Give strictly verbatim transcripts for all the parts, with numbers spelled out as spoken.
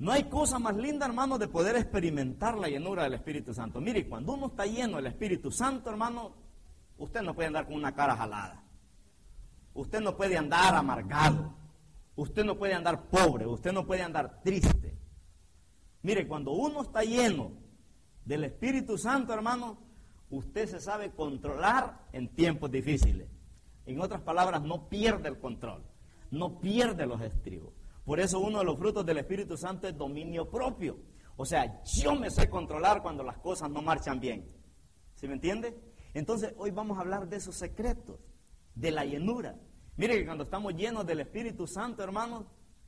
No hay cosa más linda, hermano, de poder experimentar la llenura del Espíritu Santo. Mire, cuando uno está lleno del Espíritu Santo, hermano, usted no puede andar con una cara jalada. Usted no puede andar amargado. Usted no puede andar pobre. Usted no puede andar triste. Mire, cuando uno está lleno del Espíritu Santo, hermano, usted se sabe controlar en tiempos difíciles. En otras palabras, no pierde el control. No pierde los estribos. Por eso uno de los frutos del Espíritu Santo es dominio propio. O sea, yo me sé controlar cuando las cosas no marchan bien. ¿Sí me entiende? Entonces, hoy vamos a hablar de esos secretos, de la llenura. Mire que cuando estamos llenos del Espíritu Santo, hermanos,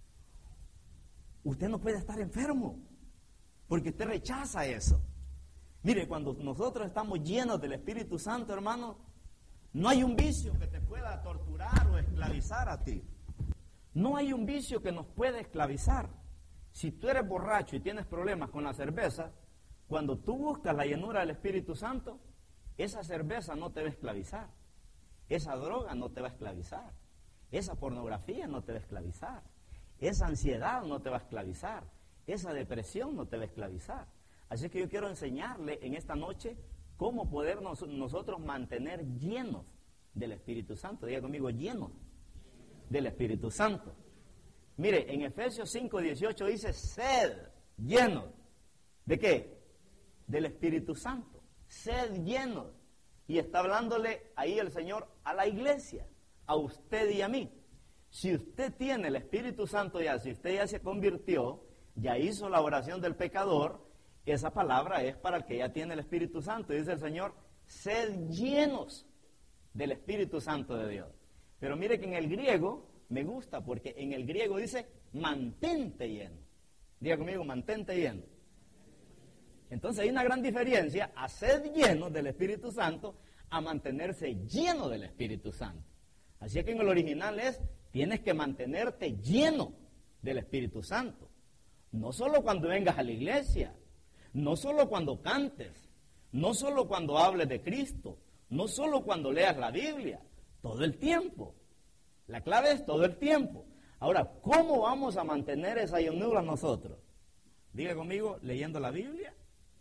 usted no puede estar enfermo, porque usted rechaza eso. Mire, cuando nosotros estamos llenos del Espíritu Santo, hermanos, no hay un vicio que te pueda torturar o esclavizar a ti. No hay un vicio que nos pueda esclavizar. Si tú eres borracho y tienes problemas con la cerveza, cuando tú buscas la llenura del Espíritu Santo, esa cerveza no te va a esclavizar. Esa droga no te va a esclavizar. Esa pornografía no te va a esclavizar. Esa ansiedad no te va a esclavizar. Esa depresión no te va a esclavizar. Así que yo quiero enseñarle en esta noche cómo poder nos, nosotros mantener llenos del Espíritu Santo. Diga conmigo, llenos del Espíritu Santo. Mire, en Efesios cinco dieciocho dice, sed llenos. ¿De qué? Del Espíritu Santo. Sed llenos. Y está hablándole ahí el Señor a la iglesia, a usted y a mí. Si usted tiene el Espíritu Santo ya, si usted ya se convirtió, ya hizo la oración del pecador, esa palabra es para el que ya tiene el Espíritu Santo. Dice el Señor, sed llenos del Espíritu Santo de Dios. Pero mire que en el griego me gusta, porque en el griego dice, mantente lleno. Diga conmigo, mantente lleno. Entonces hay una gran diferencia a ser lleno del Espíritu Santo a mantenerse lleno del Espíritu Santo. Así que en el original es, tienes que mantenerte lleno del Espíritu Santo. No solo cuando vengas a la iglesia, no solo cuando cantes, no solo cuando hables de Cristo, no solo cuando leas la Biblia, todo el tiempo. La clave es todo el tiempo. Ahora, ¿cómo vamos a mantener esa llenura nosotros? Diga conmigo, leyendo la Biblia,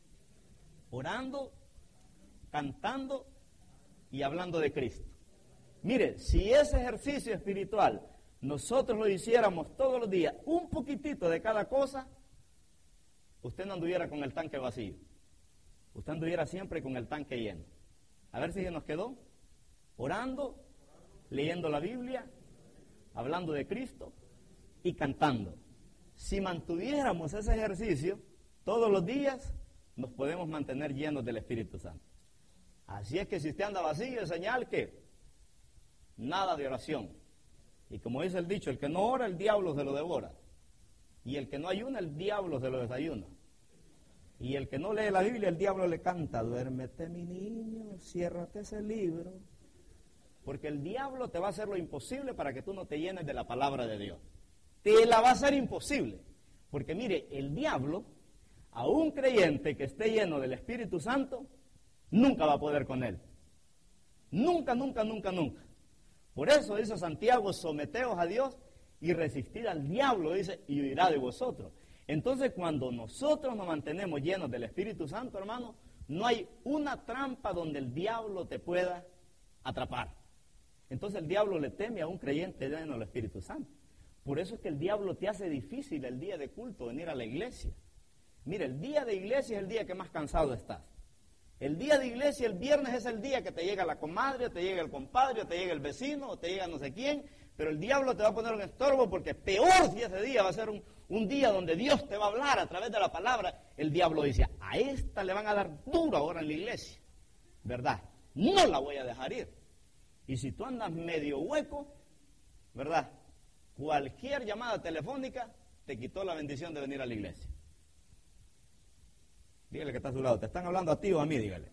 orando, cantando y hablando de Cristo. Mire, si ese ejercicio espiritual nosotros lo hiciéramos todos los días, un poquitito de cada cosa, usted no anduviera con el tanque vacío. Usted anduviera siempre con el tanque lleno. A ver si se nos quedó. Orando, leyendo la Biblia, hablando de Cristo y cantando. Si mantuviéramos ese ejercicio todos los días, nos podemos mantener llenos del Espíritu Santo. Así es que si usted anda vacío, es señal que nada de oración. Y como dice el dicho, el que no ora, el diablo se lo devora. Y el que no ayuna, el diablo se lo desayuna. Y el que no lee la Biblia, el diablo le canta, duérmete mi niño, ciérrate ese libro. Porque el diablo te va a hacer lo imposible para que tú no te llenes de la palabra de Dios. Te la va a hacer imposible. Porque mire, el diablo, a un creyente que esté lleno del Espíritu Santo, nunca va a poder con él. Nunca, nunca, nunca, nunca. Por eso dice Santiago, someteos a Dios y resistir al diablo, dice, y huirá de vosotros. Entonces, cuando nosotros nos mantenemos llenos del Espíritu Santo, hermano, no hay una trampa donde el diablo te pueda atrapar. Entonces el diablo le teme a un creyente lleno del Espíritu Santo. Por eso es que el diablo te hace difícil el día de culto venir a la iglesia. Mira, el día de iglesia es el día que más cansado estás. El día de iglesia, el viernes, es el día que te llega la comadre, o te llega el compadre, o te llega el vecino, o te llega no sé quién, pero el diablo te va a poner un estorbo porque peor si ese día va a ser un, un día donde Dios te va a hablar a través de la palabra. El diablo dice, a esta le van a dar duro ahora en la iglesia, ¿verdad? No la voy a dejar ir. Y si tú andas medio hueco, ¿verdad? Cualquier llamada telefónica te quitó la bendición de venir a la iglesia. Dígale que está a su lado. ¿Te están hablando a ti o a mí? Dígale.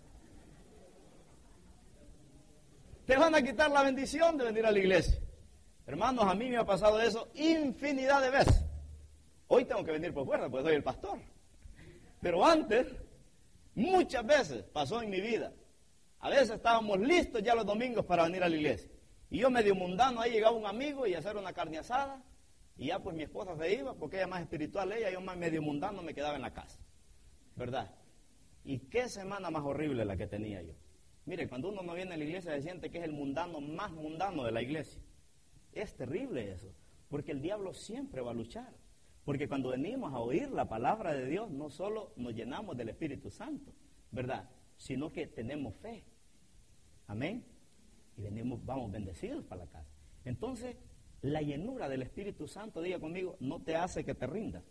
Te van a quitar la bendición de venir a la iglesia. Hermanos, a mí me ha pasado eso infinidad de veces. Hoy tengo que venir por fuerza, pues soy el pastor. Pero antes, muchas veces pasó en mi vida. A veces estábamos listos ya los domingos para venir a la iglesia. Y yo medio mundano, ahí llegaba un amigo y hacer una carne asada. Y ya pues mi esposa se iba porque ella es más espiritual, ella, yo más medio mundano me quedaba en la casa, ¿verdad? Y qué semana más horrible la que tenía yo. Mire, cuando uno no viene a la iglesia se siente que es el mundano más mundano de la iglesia. Es terrible eso, porque el diablo siempre va a luchar. Porque cuando venimos a oír la palabra de Dios, no solo nos llenamos del Espíritu Santo, ¿verdad? Sino que tenemos fe. Amén. Y venimos, vamos bendecidos para la casa. Entonces, la llenura del Espíritu Santo, diga conmigo, no te hace que te rindas.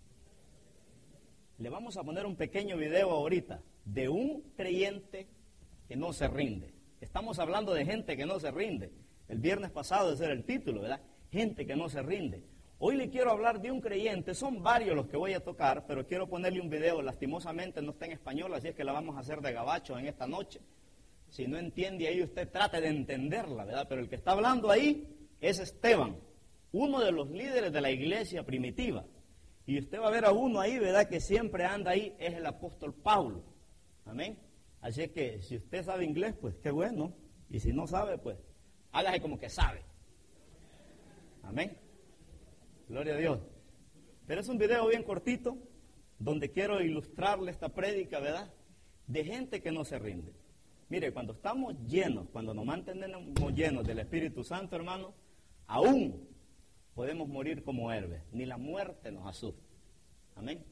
Le vamos a poner un pequeño video ahorita de un creyente que no se rinde. Estamos hablando de gente que no se rinde. El viernes pasado ese era el título, ¿verdad? Gente que no se rinde. Hoy le quiero hablar de un creyente, son varios los que voy a tocar, pero quiero ponerle un video, lastimosamente no está en español, así es que la vamos a hacer de gabacho en esta noche. Si no entiende ahí, usted trate de entenderla, ¿verdad? Pero el que está hablando ahí es Esteban, uno de los líderes de la iglesia primitiva. Y usted va a ver a uno ahí, ¿verdad? Que siempre anda ahí, es el apóstol Pablo. Amén. Así es que si usted sabe inglés, pues qué bueno. Y si no sabe, pues hágase como que sabe. Amén. Gloria a Dios. Pero es un video bien cortito, donde quiero ilustrarle esta prédica, ¿verdad? De gente que no se rinde. Mire, cuando estamos llenos, cuando nos mantenemos llenos del Espíritu Santo, hermano, aún podemos morir como héroes. Ni la muerte nos asusta. Amén.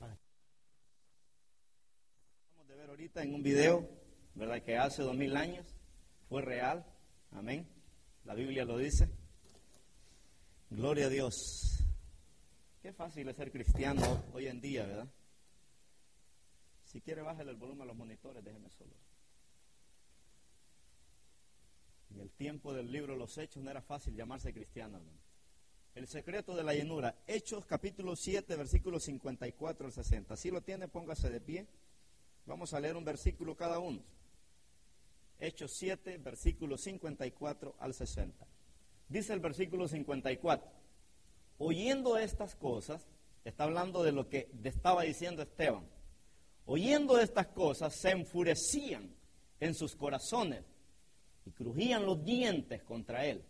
Vamos a ver ahorita en un video, ¿verdad? Que hace dos mil años fue real. Amén. La Biblia lo dice. Gloria a Dios. Qué fácil es ser cristiano hoy en día, ¿verdad? Si quiere, bájale el volumen a los monitores, déjeme solo. En el tiempo del libro Los Hechos no era fácil llamarse cristiano, hermano. El secreto de la llenura. Hechos capítulo siete, versículos cincuenta y cuatro al sesenta. Si lo tiene, póngase de pie. Vamos a leer un versículo cada uno. Hechos siete, versículos cincuenta y cuatro al sesenta. Dice el versículo cincuenta y cuatro. Oyendo estas cosas, está hablando de lo que estaba diciendo Esteban. Oyendo estas cosas, se enfurecían en sus corazones y crujían los dientes contra él.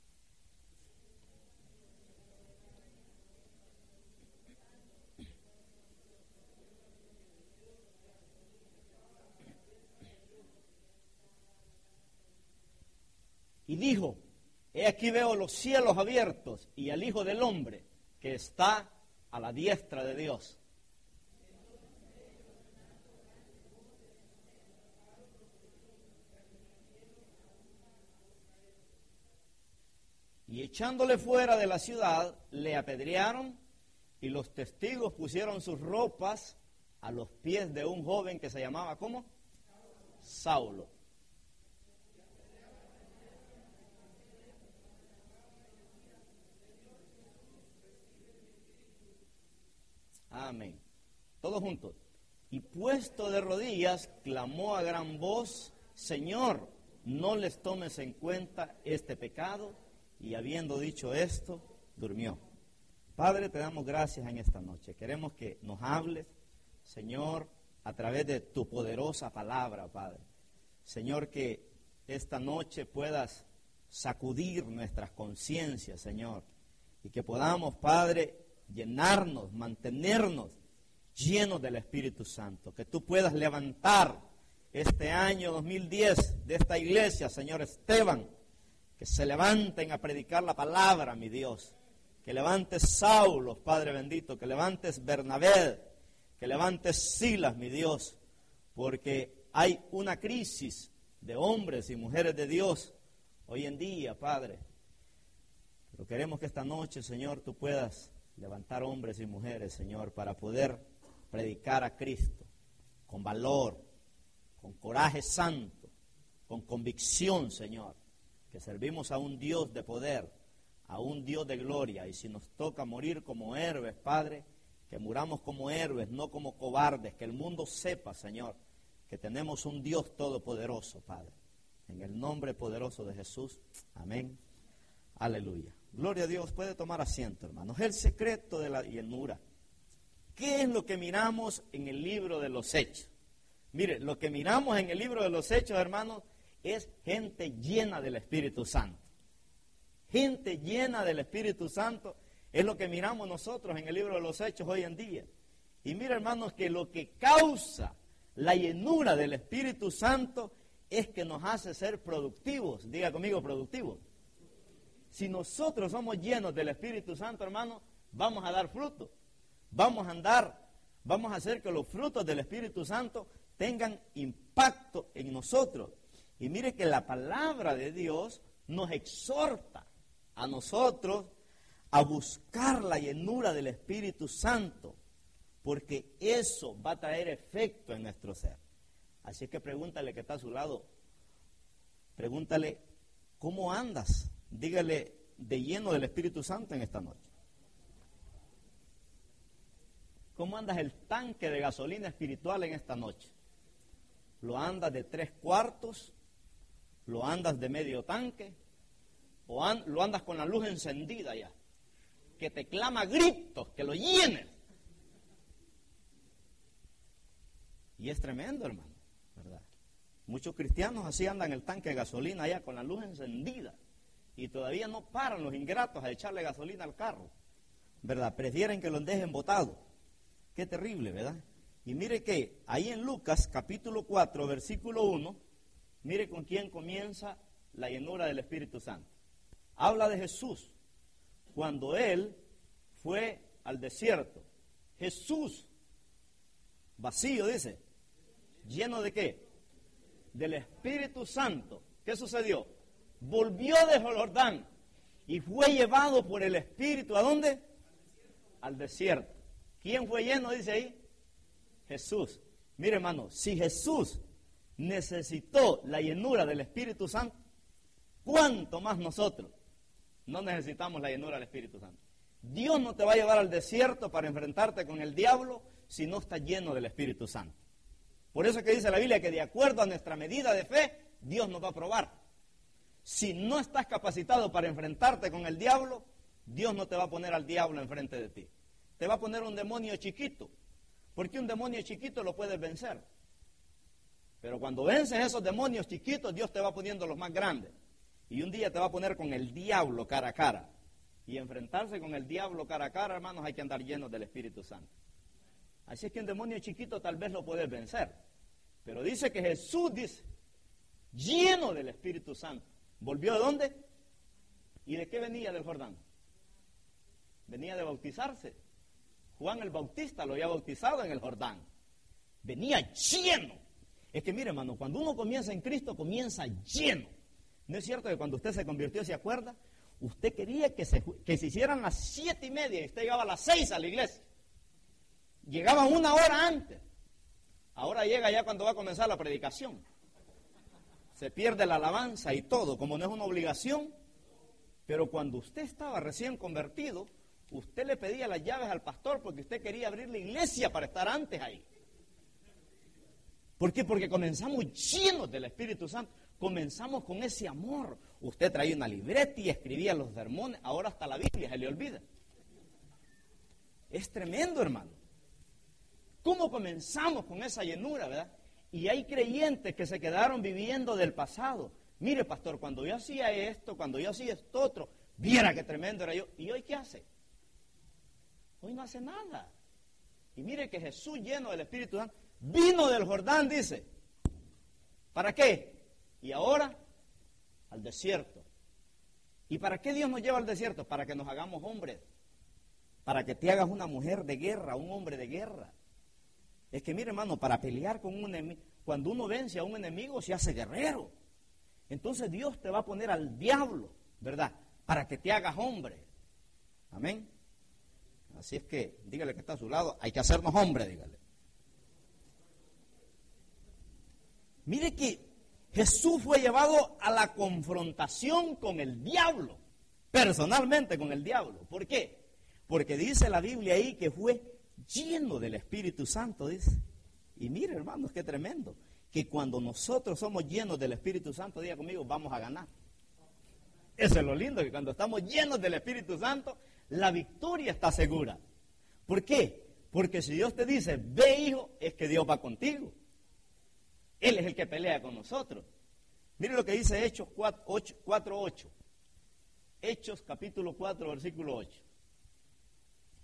Y dijo: he aquí veo los cielos abiertos y al Hijo del Hombre que está a la diestra de Dios. Y echándole fuera de la ciudad, le apedrearon, y los testigos pusieron sus ropas a los pies de un joven que se llamaba, ¿cómo? Saulo. Amén. Todos juntos. Y puesto de rodillas, clamó a gran voz: Señor, no les tomes en cuenta este pecado. Y habiendo dicho esto, durmió. Padre, te damos gracias en esta noche. Queremos que nos hables, Señor, a través de tu poderosa palabra, Padre. Señor, que esta noche puedas sacudir nuestras conciencias, Señor, y que podamos, Padre, llenarnos, mantenernos llenos del Espíritu Santo. Que tú puedas levantar este año dos mil diez de esta iglesia, Señor Esteban, que se levanten a predicar la palabra, mi Dios. Que levantes Saulo, Padre bendito, que levantes Bernabé, que levantes Silas, mi Dios, porque hay una crisis de hombres y mujeres de Dios hoy en día, Padre. Pero queremos que esta noche, Señor, tú puedas levantar hombres y mujeres, Señor, para poder predicar a Cristo con valor, con coraje santo, con convicción, Señor, que servimos a un Dios de poder, a un Dios de gloria, y si nos toca morir como héroes, Padre, que muramos como héroes, no como cobardes, que el mundo sepa, Señor, que tenemos un Dios todopoderoso, Padre. En el nombre poderoso de Jesús, amén, aleluya. Gloria a Dios. Puede tomar asiento, hermanos. El secreto de la llenura. ¿Qué es lo que miramos en el libro de los Hechos? Mire, lo que miramos en el libro de los Hechos, hermanos, es gente llena del Espíritu Santo. Gente llena del Espíritu Santo Es lo que miramos nosotros en el libro de los Hechos hoy en día. Y mira, hermanos, que lo que causa la llenura del Espíritu Santo es que nos hace ser productivos. Diga conmigo, productivos. Si nosotros somos llenos del Espíritu Santo, hermanos, vamos a dar fruto. Vamos a andar, vamos a hacer que los frutos del Espíritu Santo tengan impacto en nosotros. Y mire que la palabra de Dios nos exhorta a nosotros a buscar la llenura del Espíritu Santo, porque eso va a traer efecto en nuestro ser. Así que pregúntale que está a su lado, pregúntale, ¿cómo andas? Dígale, de lleno del Espíritu Santo en esta noche. ¿Cómo andas el tanque de gasolina espiritual en esta noche? ¿Lo andas de tres cuartos? ¿Lo andas de medio tanque? ¿O an- lo andas con la luz encendida ya? Que te clama gritos, que lo llenes. Y es tremendo, hermano, ¿verdad? Muchos cristianos así andan el tanque de gasolina allá con la luz encendida. Y todavía no paran los ingratos a echarle gasolina al carro, ¿verdad? Prefieren que lo dejen botado. Qué terrible, ¿verdad? Y mire que ahí en Lucas capítulo cuatro, versículo uno, mire con quién comienza la llenura del Espíritu Santo. Habla de Jesús, cuando Él fue al desierto. Jesús, vacío, dice, ¿lleno de qué? Del Espíritu Santo. ¿Qué sucedió? Volvió de Jordán y fue llevado por el Espíritu, ¿a dónde? Al desierto. ¿Quién fue lleno, dice ahí? Jesús. Mire, hermano, si Jesús necesitó la llenura del Espíritu Santo, ¿cuánto más nosotros no necesitamos la llenura del Espíritu Santo? Dios no te va a llevar al desierto para enfrentarte con el diablo si no estás lleno del Espíritu Santo. Por eso es que dice la Biblia que de acuerdo a nuestra medida de fe, Dios nos va a probar. Si no estás capacitado para enfrentarte con el diablo, Dios no te va a poner al diablo enfrente de ti. Te va a poner un demonio chiquito, porque un demonio chiquito lo puedes vencer. Pero cuando vences esos demonios chiquitos, Dios te va poniendo los más grandes. Y un día te va a poner con el diablo cara a cara. Y enfrentarse con el diablo cara a cara, hermanos, hay que andar llenos del Espíritu Santo. Así es que un demonio chiquito tal vez lo puedes vencer. Pero dice que Jesús, dice, lleno del Espíritu Santo. ¿Volvió de dónde? ¿Y de qué venía del Jordán? Venía de bautizarse. Juan el Bautista lo había bautizado en el Jordán. Venía lleno. Es que mire, hermano, cuando uno comienza en Cristo, comienza lleno. ¿No es cierto que cuando usted se convirtió, se acuerda? Usted quería que se, que se hicieran las siete y media y usted llegaba a las seis a la iglesia. Llegaba una hora antes. Ahora llega ya cuando va a comenzar la predicación. Se pierde la alabanza y todo, como no es una obligación. Pero cuando usted estaba recién convertido, usted le pedía las llaves al pastor porque usted quería abrir la iglesia para estar antes ahí. ¿Por qué? Porque comenzamos llenos del Espíritu Santo. Comenzamos con ese amor. Usted traía una libreta y escribía los sermones. Ahora hasta la Biblia se le olvida. Es tremendo, hermano. ¿Cómo comenzamos con esa llenura, verdad? Y hay creyentes que se quedaron viviendo del pasado. Mire, pastor, cuando yo hacía esto, cuando yo hacía esto otro, viera qué tremendo era yo. ¿Y hoy qué hace? Hoy no hace nada. Y mire que Jesús, lleno del Espíritu Santo, vino del Jordán, dice. ¿Para qué? Y ahora, al desierto. ¿Y para qué Dios nos lleva al desierto? Para que nos hagamos hombres. Para que te hagas una mujer de guerra, un hombre de guerra. Es que mire, hermano, para pelear con un enemigo, cuando uno vence a un enemigo, se hace guerrero. Entonces Dios te va a poner al diablo, ¿verdad? Para que te hagas hombre. Amén. Así es que, dígale que está a su lado, hay que hacernos hombres, dígale. Mire que Jesús fue llevado a la confrontación con el diablo, personalmente con el diablo. ¿Por qué? Porque dice la Biblia ahí que fue lleno del Espíritu Santo, dice. Y mire, hermanos, qué tremendo, que cuando nosotros somos llenos del Espíritu Santo, diga conmigo, vamos a ganar. Eso es lo lindo, que cuando estamos llenos del Espíritu Santo, la victoria está segura. ¿Por qué? Porque si Dios te dice, ve hijo, es que Dios va contigo. Él es el que pelea con nosotros. Mire lo que dice Hechos cuatro ocho. Hechos capítulo cuatro, versículo ocho.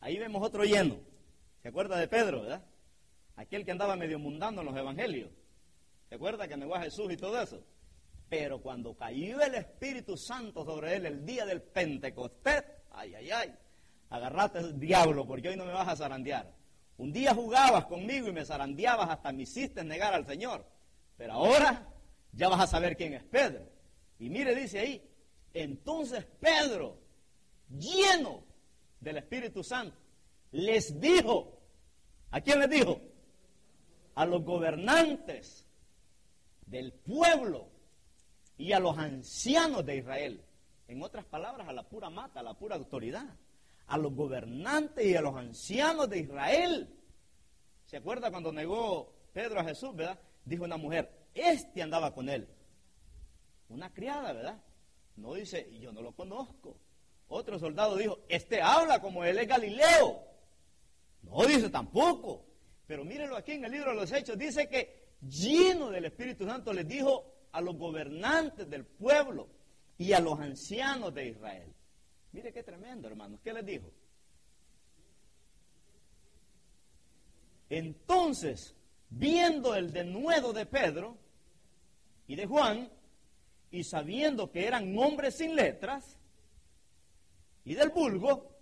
Ahí vemos otro lleno. ¿Se acuerda de Pedro, verdad? Aquel que andaba medio mundano en los evangelios. ¿Se acuerda que negó a Jesús y todo eso? Pero cuando cayó el Espíritu Santo sobre él el día del Pentecostés, ay, ay, ay, agarrate el diablo porque hoy no me vas a zarandear. Un día jugabas conmigo y me zarandeabas hasta me hiciste negar al Señor. Pero ahora ya vas a saber quién es Pedro. Y mire, dice ahí, entonces Pedro, lleno del Espíritu Santo, les dijo, ¿a quién les dijo? A los gobernantes del pueblo y a los ancianos de Israel. En otras palabras, a la pura mata, a la pura autoridad. A los gobernantes y a los ancianos de Israel. ¿Se acuerda cuando negó Pedro a Jesús, verdad? Dijo una mujer, este andaba con él. Una criada, ¿verdad? No dice, yo no lo conozco. Otro soldado dijo, este habla como él es Galileo. No dice tampoco. Pero mírelo aquí en el libro de los Hechos, dice que lleno del Espíritu Santo les dijo a los gobernantes del pueblo y a los ancianos de Israel. Mire qué tremendo, hermanos. ¿Qué les dijo? Entonces, viendo el denuedo de Pedro y de Juan, y sabiendo que eran hombres sin letras y del vulgo,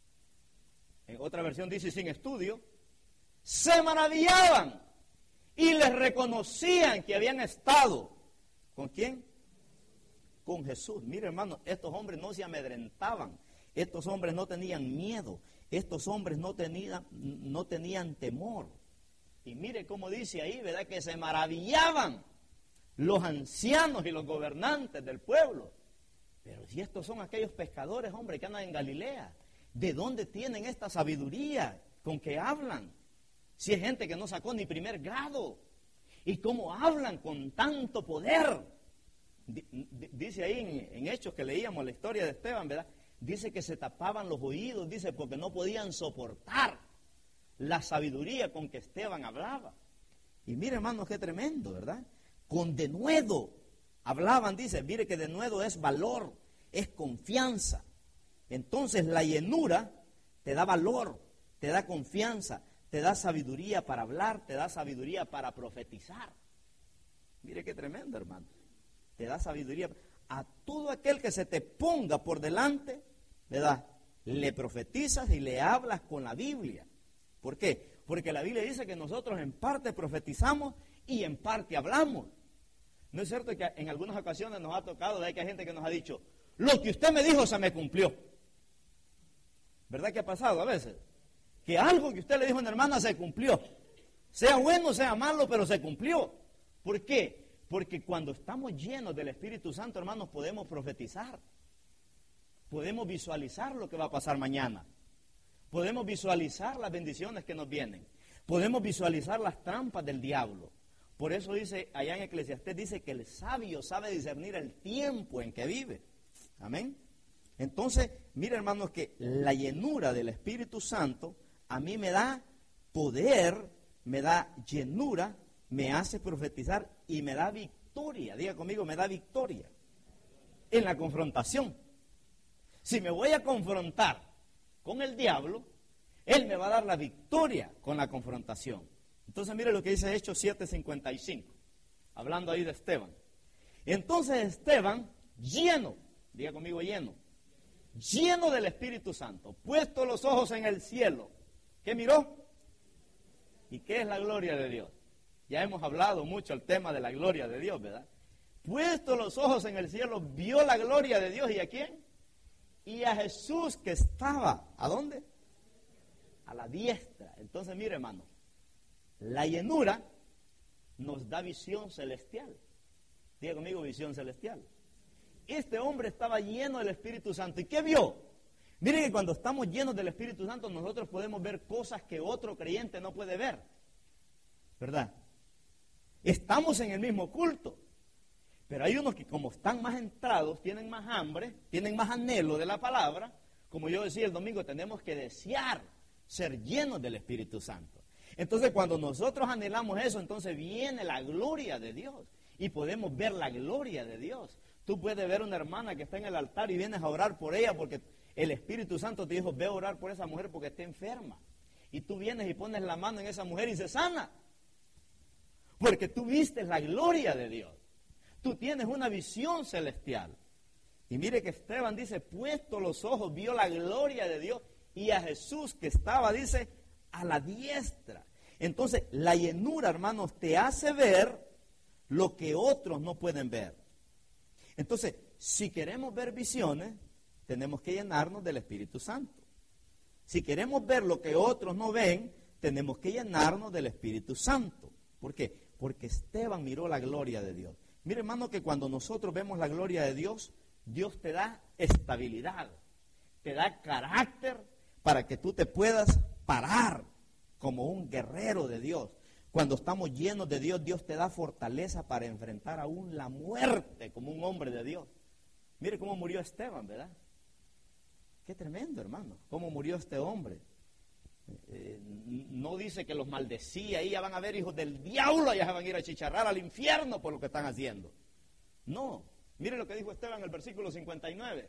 en otra versión dice sin estudio, se maravillaban y les reconocían que habían estado, ¿con quién? Con Jesús. Mire, hermano, estos hombres no se amedrentaban, estos hombres no tenían miedo, estos hombres no tenían, no tenían temor. Y mire cómo dice ahí, ¿verdad? Que se maravillaban los ancianos y los gobernantes del pueblo. Pero si estos son aquellos pescadores, hombre, que andan en Galilea, ¿de dónde tienen esta sabiduría con que hablan? Si es gente que no sacó ni primer grado. ¿Y cómo hablan con tanto poder? Dice ahí en, en Hechos que leíamos la historia de Esteban, ¿verdad? Dice que se tapaban los oídos, dice, porque no podían soportar la sabiduría con que Esteban hablaba. Y mire, hermanos, qué tremendo, ¿verdad? Con denuedo hablaban, dice, mire que denuedo es valor, es confianza. Entonces la llenura te da valor, te da confianza, te da sabiduría para hablar, te da sabiduría para profetizar. Mire qué tremendo, hermano. Te da sabiduría. A todo aquel que se te ponga por delante, ¿verdad? Le profetizas y le hablas con la Biblia. ¿Por qué? Porque la Biblia dice que nosotros en parte profetizamos y en parte hablamos. ¿No es cierto que en algunas ocasiones nos ha tocado, de que hay gente que nos ha dicho, lo que usted me dijo se me cumplió? ¿Verdad que ha pasado a veces? Que algo que usted le dijo a una hermana se cumplió. Sea bueno, sea malo, pero se cumplió. ¿Por qué? Porque cuando estamos llenos del Espíritu Santo, hermanos, podemos profetizar. Podemos visualizar lo que va a pasar mañana. Podemos visualizar las bendiciones que nos vienen. Podemos visualizar las trampas del diablo. Por eso dice, allá en Eclesiastés dice que el sabio sabe discernir el tiempo en que vive. Amén. Entonces, mire, hermanos, que la llenura del Espíritu Santo a mí me da poder, me da llenura, me hace profetizar y me da victoria. Diga conmigo, me da victoria en la confrontación. Si me voy a confrontar con el diablo, él me va a dar la victoria con la confrontación. Entonces mire lo que dice Hechos siete cincuenta y cinco, hablando ahí de Esteban. Entonces Esteban, lleno, diga conmigo lleno, lleno del Espíritu Santo, puesto los ojos en el cielo, ¿qué miró? ¿Y qué es la gloria de Dios? Ya hemos hablado mucho el tema de la gloria de Dios, ¿verdad? Puesto los ojos en el cielo, vio la gloria de Dios. ¿Y a quién? Y a Jesús que estaba, ¿a dónde? A la diestra. Entonces mire, hermano, la llenura nos da visión celestial. Diga conmigo, visión celestial. Este hombre estaba lleno del Espíritu Santo. ¿Y qué vio? Miren que cuando estamos llenos del Espíritu Santo, nosotros podemos ver cosas que otro creyente no puede ver. ¿Verdad? Estamos en el mismo culto. Pero hay unos que como están más entrados, tienen más hambre, tienen más anhelo de la palabra. Como yo decía el domingo, tenemos que desear ser llenos del Espíritu Santo. Entonces cuando nosotros anhelamos eso, entonces viene la gloria de Dios. Y podemos ver la gloria de Dios. Tú puedes ver una hermana que está en el altar y vienes a orar por ella porque El Espíritu Santo te dijo, ve a orar por esa mujer porque está enferma. Y tú vienes y pones la mano en esa mujer y se sana. Porque tú viste la gloria de Dios. Tú tienes una visión celestial. Y mire que Esteban dice, puesto los ojos, vio la gloria de Dios y a Jesús que estaba, dice, a la diestra. Entonces, la llenura, hermanos, te hace ver lo que otros no pueden ver. Entonces, si queremos ver visiones, tenemos que llenarnos del Espíritu Santo. Si queremos ver lo que otros no ven, tenemos que llenarnos del Espíritu Santo. ¿Por qué? Porque Esteban miró la gloria de Dios. Mire, hermano, que cuando nosotros vemos la gloria de Dios, Dios te da estabilidad, te da carácter para que tú te puedas parar como un guerrero de Dios. Cuando estamos llenos de Dios, Dios te da fortaleza para enfrentar aún la muerte como un hombre de Dios. Mire cómo murió Esteban, ¿verdad? Qué tremendo, hermano, cómo murió este hombre. Eh, no dice que los maldecía, ahí ya van a ver hijos del diablo, ya se van a ir a chicharrar al infierno por lo que están haciendo. No, mire lo que dijo Esteban en el versículo cincuenta y nueve.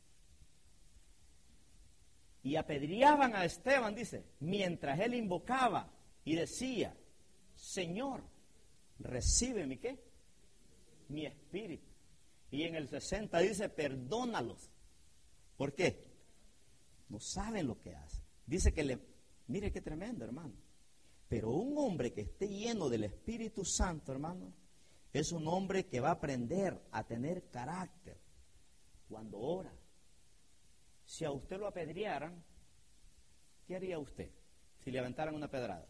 Y apedreaban a Esteban, dice, mientras él invocaba y decía, Señor, recibe mi ¿qué? Mi espíritu. Y en el sesenta dice, perdónalos. ¿Por qué? No saben lo que hacen. Dice que le, mire qué tremendo, hermano. Pero un hombre que esté lleno del Espíritu Santo, hermano, es un hombre que va a aprender a tener carácter cuando ora. Si a usted lo apedrearan, ¿qué haría usted si le aventaran una pedrada?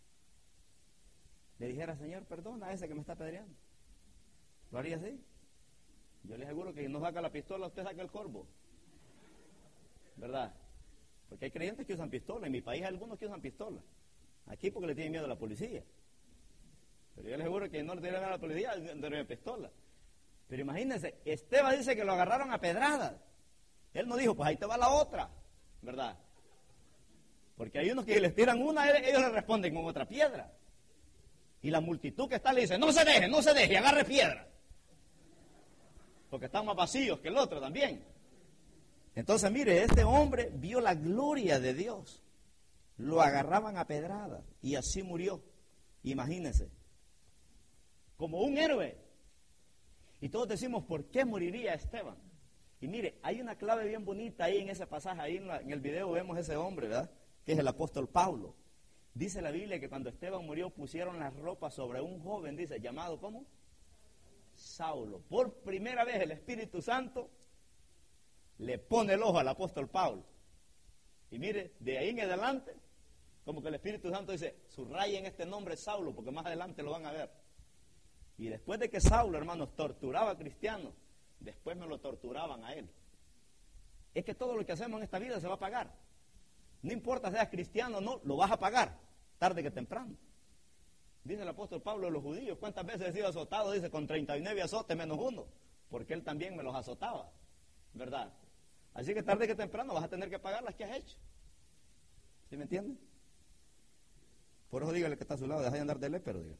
Le dijera, Señor, perdona a ese que me está apedreando. ¿Lo haría así? Yo le aseguro que no saca la pistola, usted saca el corvo. ¿Verdad? Porque hay creyentes que usan pistola. En mi país hay algunos que usan pistola. Aquí porque le tienen miedo a la policía. Pero yo les aseguro que no le tienen miedo a la policía, no tienen pistola. Pero imagínense, Esteban dice que lo agarraron a pedradas. Él no dijo, pues ahí te va la otra, ¿verdad? Porque hay unos que les tiran una, ellos le responden con otra piedra. Y la multitud que está le dice, no se deje, no se deje, agarre piedra. Porque están más vacíos que el otro también. Entonces, mire, este hombre vio la gloria de Dios. Lo agarraban a pedradas y así murió. Imagínense. Como un héroe. Y todos decimos, ¿por qué moriría Esteban? Y mire, hay una clave bien bonita ahí en ese pasaje, ahí en, la, en el video vemos ese hombre, ¿verdad? Que es el apóstol Pablo. Dice la Biblia que cuando Esteban murió pusieron las ropas sobre un joven, dice, llamado ¿cómo? Saulo. Por primera vez el Espíritu Santo le pone el ojo al apóstol Pablo. Y mire, de ahí en adelante, como que el Espíritu Santo dice, subrayen este nombre Saulo, porque más adelante lo van a ver. Y después de que Saulo, hermanos, torturaba a cristianos, después me lo torturaban a él. Es que todo lo que hacemos en esta vida se va a pagar. No importa seas cristiano o no, lo vas a pagar, tarde que temprano. Dice el apóstol Pablo de los judíos, ¿cuántas veces he sido azotado? Dice, con treinta y nueve azotes menos uno, porque él también me los azotaba, ¿verdad? Así que tarde que temprano vas a tener que pagar las que has hecho. ¿Sí me entienden? Por eso dígale que está a su lado, deja de andar de lépero, dígale.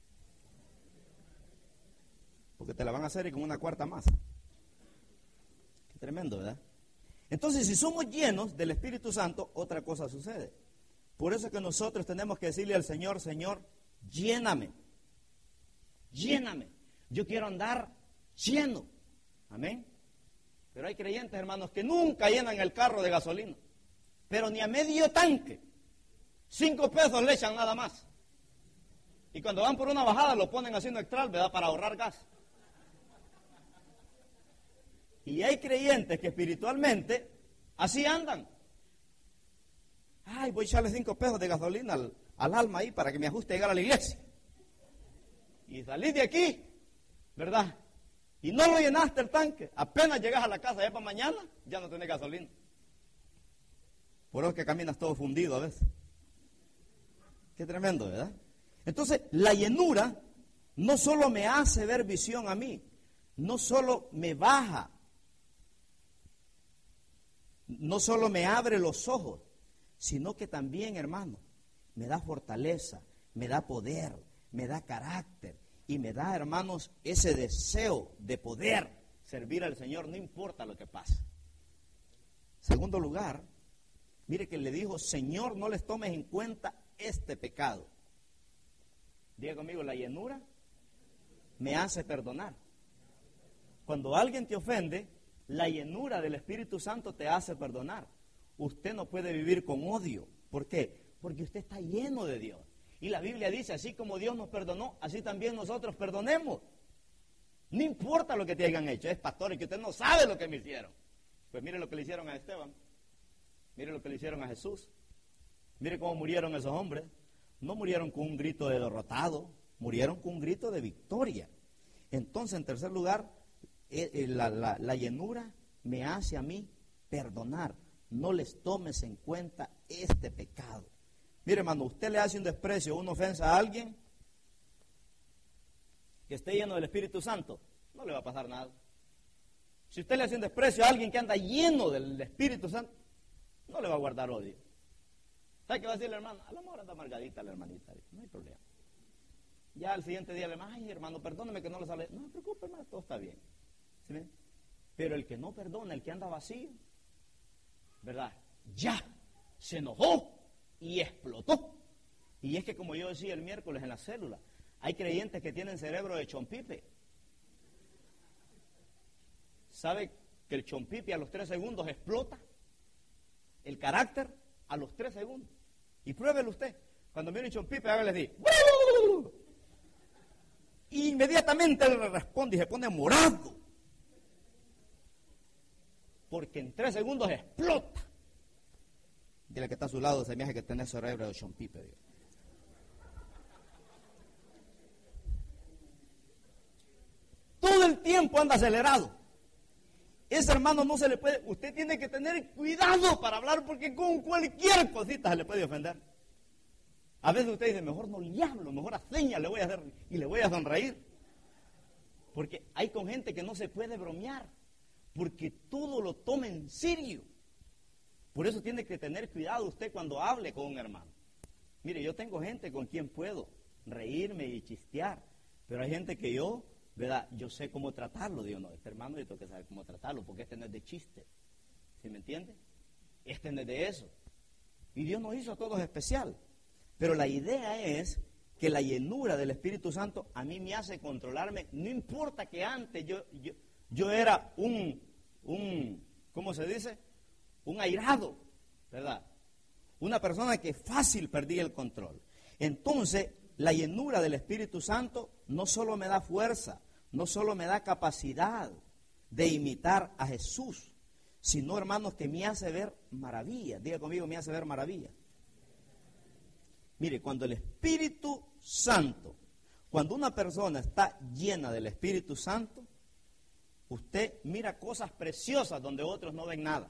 Porque te la van a hacer y con una cuarta más. Qué tremendo, ¿verdad? Entonces, si somos llenos del Espíritu Santo, otra cosa sucede. Por eso es que nosotros tenemos que decirle al Señor, Señor, lléname. Lléname. Yo quiero andar lleno. Amén. Pero hay creyentes, hermanos, que nunca llenan el carro de gasolina. Pero ni a medio tanque. Cinco pesos le echan nada más. Y cuando van por una bajada lo ponen haciendo extral, ¿verdad? Para ahorrar gas. Y hay creyentes que espiritualmente así andan. Ay, voy a echarle cinco pesos de gasolina al, al alma ahí para que me ajuste a llegar a la iglesia. Y salís de aquí, ¿verdad? Y no lo llenaste el tanque. Apenas llegas a la casa ya para mañana, ya no tenés gasolina. Por eso es que caminas todo fundido a veces. Qué tremendo, ¿verdad? Entonces, la llenura no solo me hace ver visión a mí, no solo me baja, no solo me abre los ojos, sino que también, hermano, me da fortaleza, me da poder, me da carácter y me da, hermanos, ese deseo de poder servir al Señor, no importa lo que pase. Segundo lugar, mire que le dijo, Señor, no les tomes en cuenta este pecado. Diga conmigo, la llenura me hace perdonar. Cuando alguien te ofende, la llenura del Espíritu Santo te hace perdonar. Usted no puede vivir con odio. ¿Por qué? Porque usted está lleno de Dios. Y la Biblia dice, así como Dios nos perdonó, así también nosotros perdonemos. No importa lo que te hayan hecho, es pastor, y que usted no sabe lo que me hicieron. Pues mire lo que le hicieron a Esteban, mire lo que le hicieron a Jesús, mire cómo murieron esos hombres. No murieron con un grito de derrotado, murieron con un grito de victoria. Entonces, en tercer lugar, eh, eh, la, la, la llenura me hace a mí perdonar. No les tomes en cuenta este pecado. Mire, hermano, usted le hace un desprecio o una ofensa a alguien que esté lleno del Espíritu Santo, no le va a pasar nada. Si usted le hace un desprecio a alguien que anda lleno del Espíritu Santo, no le va a guardar odio. ¿Sabe qué va a decir la hermana? A lo mejor anda amargadita la hermanita, no hay problema. Ya al siguiente día le hermano, ay hermano, perdóneme que no le sale. No se preocupe, hermano, todo está bien. ¿Sí ven? Pero el que no perdona, el que anda vacío, ¿verdad? Ya se enojó y explotó. Y es que, como yo decía el miércoles en la célula, hay creyentes que tienen cerebro de chompipe. ¿Sabe que el chompipe a los tres segundos explota? El carácter a los tres segundos. Y pruébelo usted. Cuando viene un chompipe, hágale así. Y inmediatamente él le responde y se pone morado. Porque en tres segundos explota. Dile que está a su lado, se me hace que tiene cerebro de chompipe. Dios. Todo el tiempo anda acelerado. Ese hermano no se le puede, usted tiene que tener cuidado para hablar porque con cualquier cosita se le puede ofender. A veces usted dice, mejor no le hablo, mejor a señas le voy a hacer y le voy a sonreír. Porque hay con gente que no se puede bromear, porque todo lo toma en serio. Por eso tiene que tener cuidado usted cuando hable con un hermano. Mire, yo tengo gente con quien puedo reírme y chistear, pero hay gente que yo... ¿verdad? Yo sé cómo tratarlo, digo, no, este hermano yo tengo que saber cómo tratarlo, porque este no es de chiste, ¿sí me entiende? Este no es de eso. Y Dios nos hizo a todos especial. Pero la idea es que la llenura del Espíritu Santo a mí me hace controlarme, no importa que antes yo, yo, yo era un, un, ¿cómo se dice? Un airado, ¿verdad? Una persona que fácil perdía el control. Entonces, la llenura del Espíritu Santo no solo me da fuerza, no solo me da capacidad de imitar a Jesús, sino, hermanos, que me hace ver maravillas. Diga conmigo, me hace ver maravillas. Mire, cuando el Espíritu Santo, cuando una persona está llena del Espíritu Santo, usted mira cosas preciosas donde otros no ven nada.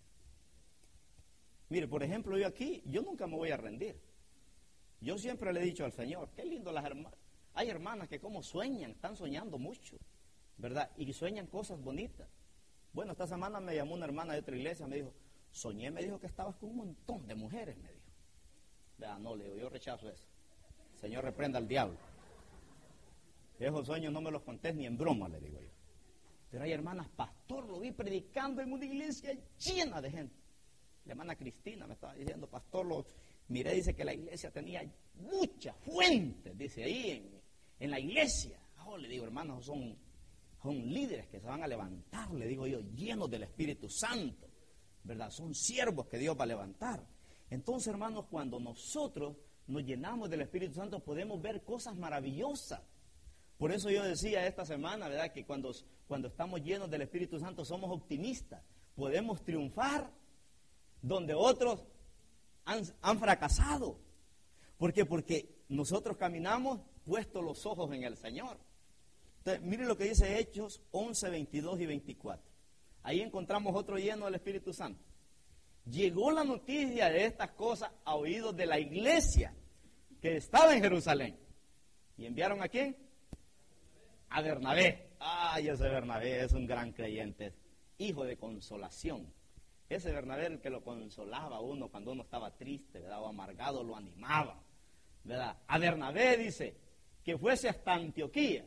Mire, por ejemplo, yo aquí, yo nunca me voy a rendir. Yo siempre le he dicho al Señor, qué lindo las hermanas. Hay hermanas que como sueñan, están soñando mucho, ¿verdad? Y sueñan cosas bonitas. Bueno, esta semana me llamó una hermana de otra iglesia, me dijo, soñé, me dijo que estabas con un montón de mujeres, me dijo. Vea, no, le digo, yo rechazo eso. Señor, reprenda al diablo. Esos sueños no me los contés ni en broma, le digo yo. Pero hay hermanas, pastor, lo vi predicando en una iglesia llena de gente. La hermana Cristina me estaba diciendo, pastor, lo miré, dice que la iglesia tenía muchas fuentes, dice ahí en, en la iglesia. Oh, le digo, hermanos, son, son líderes que se van a levantar, le digo yo, llenos del Espíritu Santo, ¿verdad? Son siervos que Dios va a levantar. Entonces, hermanos, cuando nosotros nos llenamos del Espíritu Santo, podemos ver cosas maravillosas. Por eso yo decía esta semana, ¿verdad?, que cuando, cuando estamos llenos del Espíritu Santo somos optimistas. Podemos triunfar donde otros han, han fracasado. ¿Por qué? Porque nosotros caminamos puestos los ojos en el Señor. Entonces, miren lo que dice Hechos once, veintidós y veinticuatro. Ahí encontramos otro lleno del Espíritu Santo. Llegó la noticia de estas cosas a oídos de la iglesia que estaba en Jerusalén. ¿Y enviaron a quién? A Bernabé. Ay, ese Bernabé es un gran creyente, hijo de consolación. Ese Bernabé, el que lo consolaba a uno cuando uno estaba triste, ¿verdad?, o amargado, lo animaba, ¿verdad? A Bernabé dice que fuese hasta Antioquía.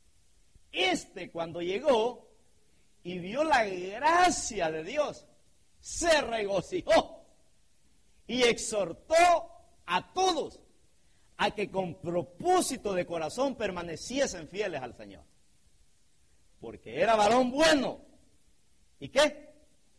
Este, cuando llegó y vio la gracia de Dios, se regocijó y exhortó a todos a que con propósito de corazón permaneciesen fieles al Señor. Porque era varón bueno. ¿Y qué?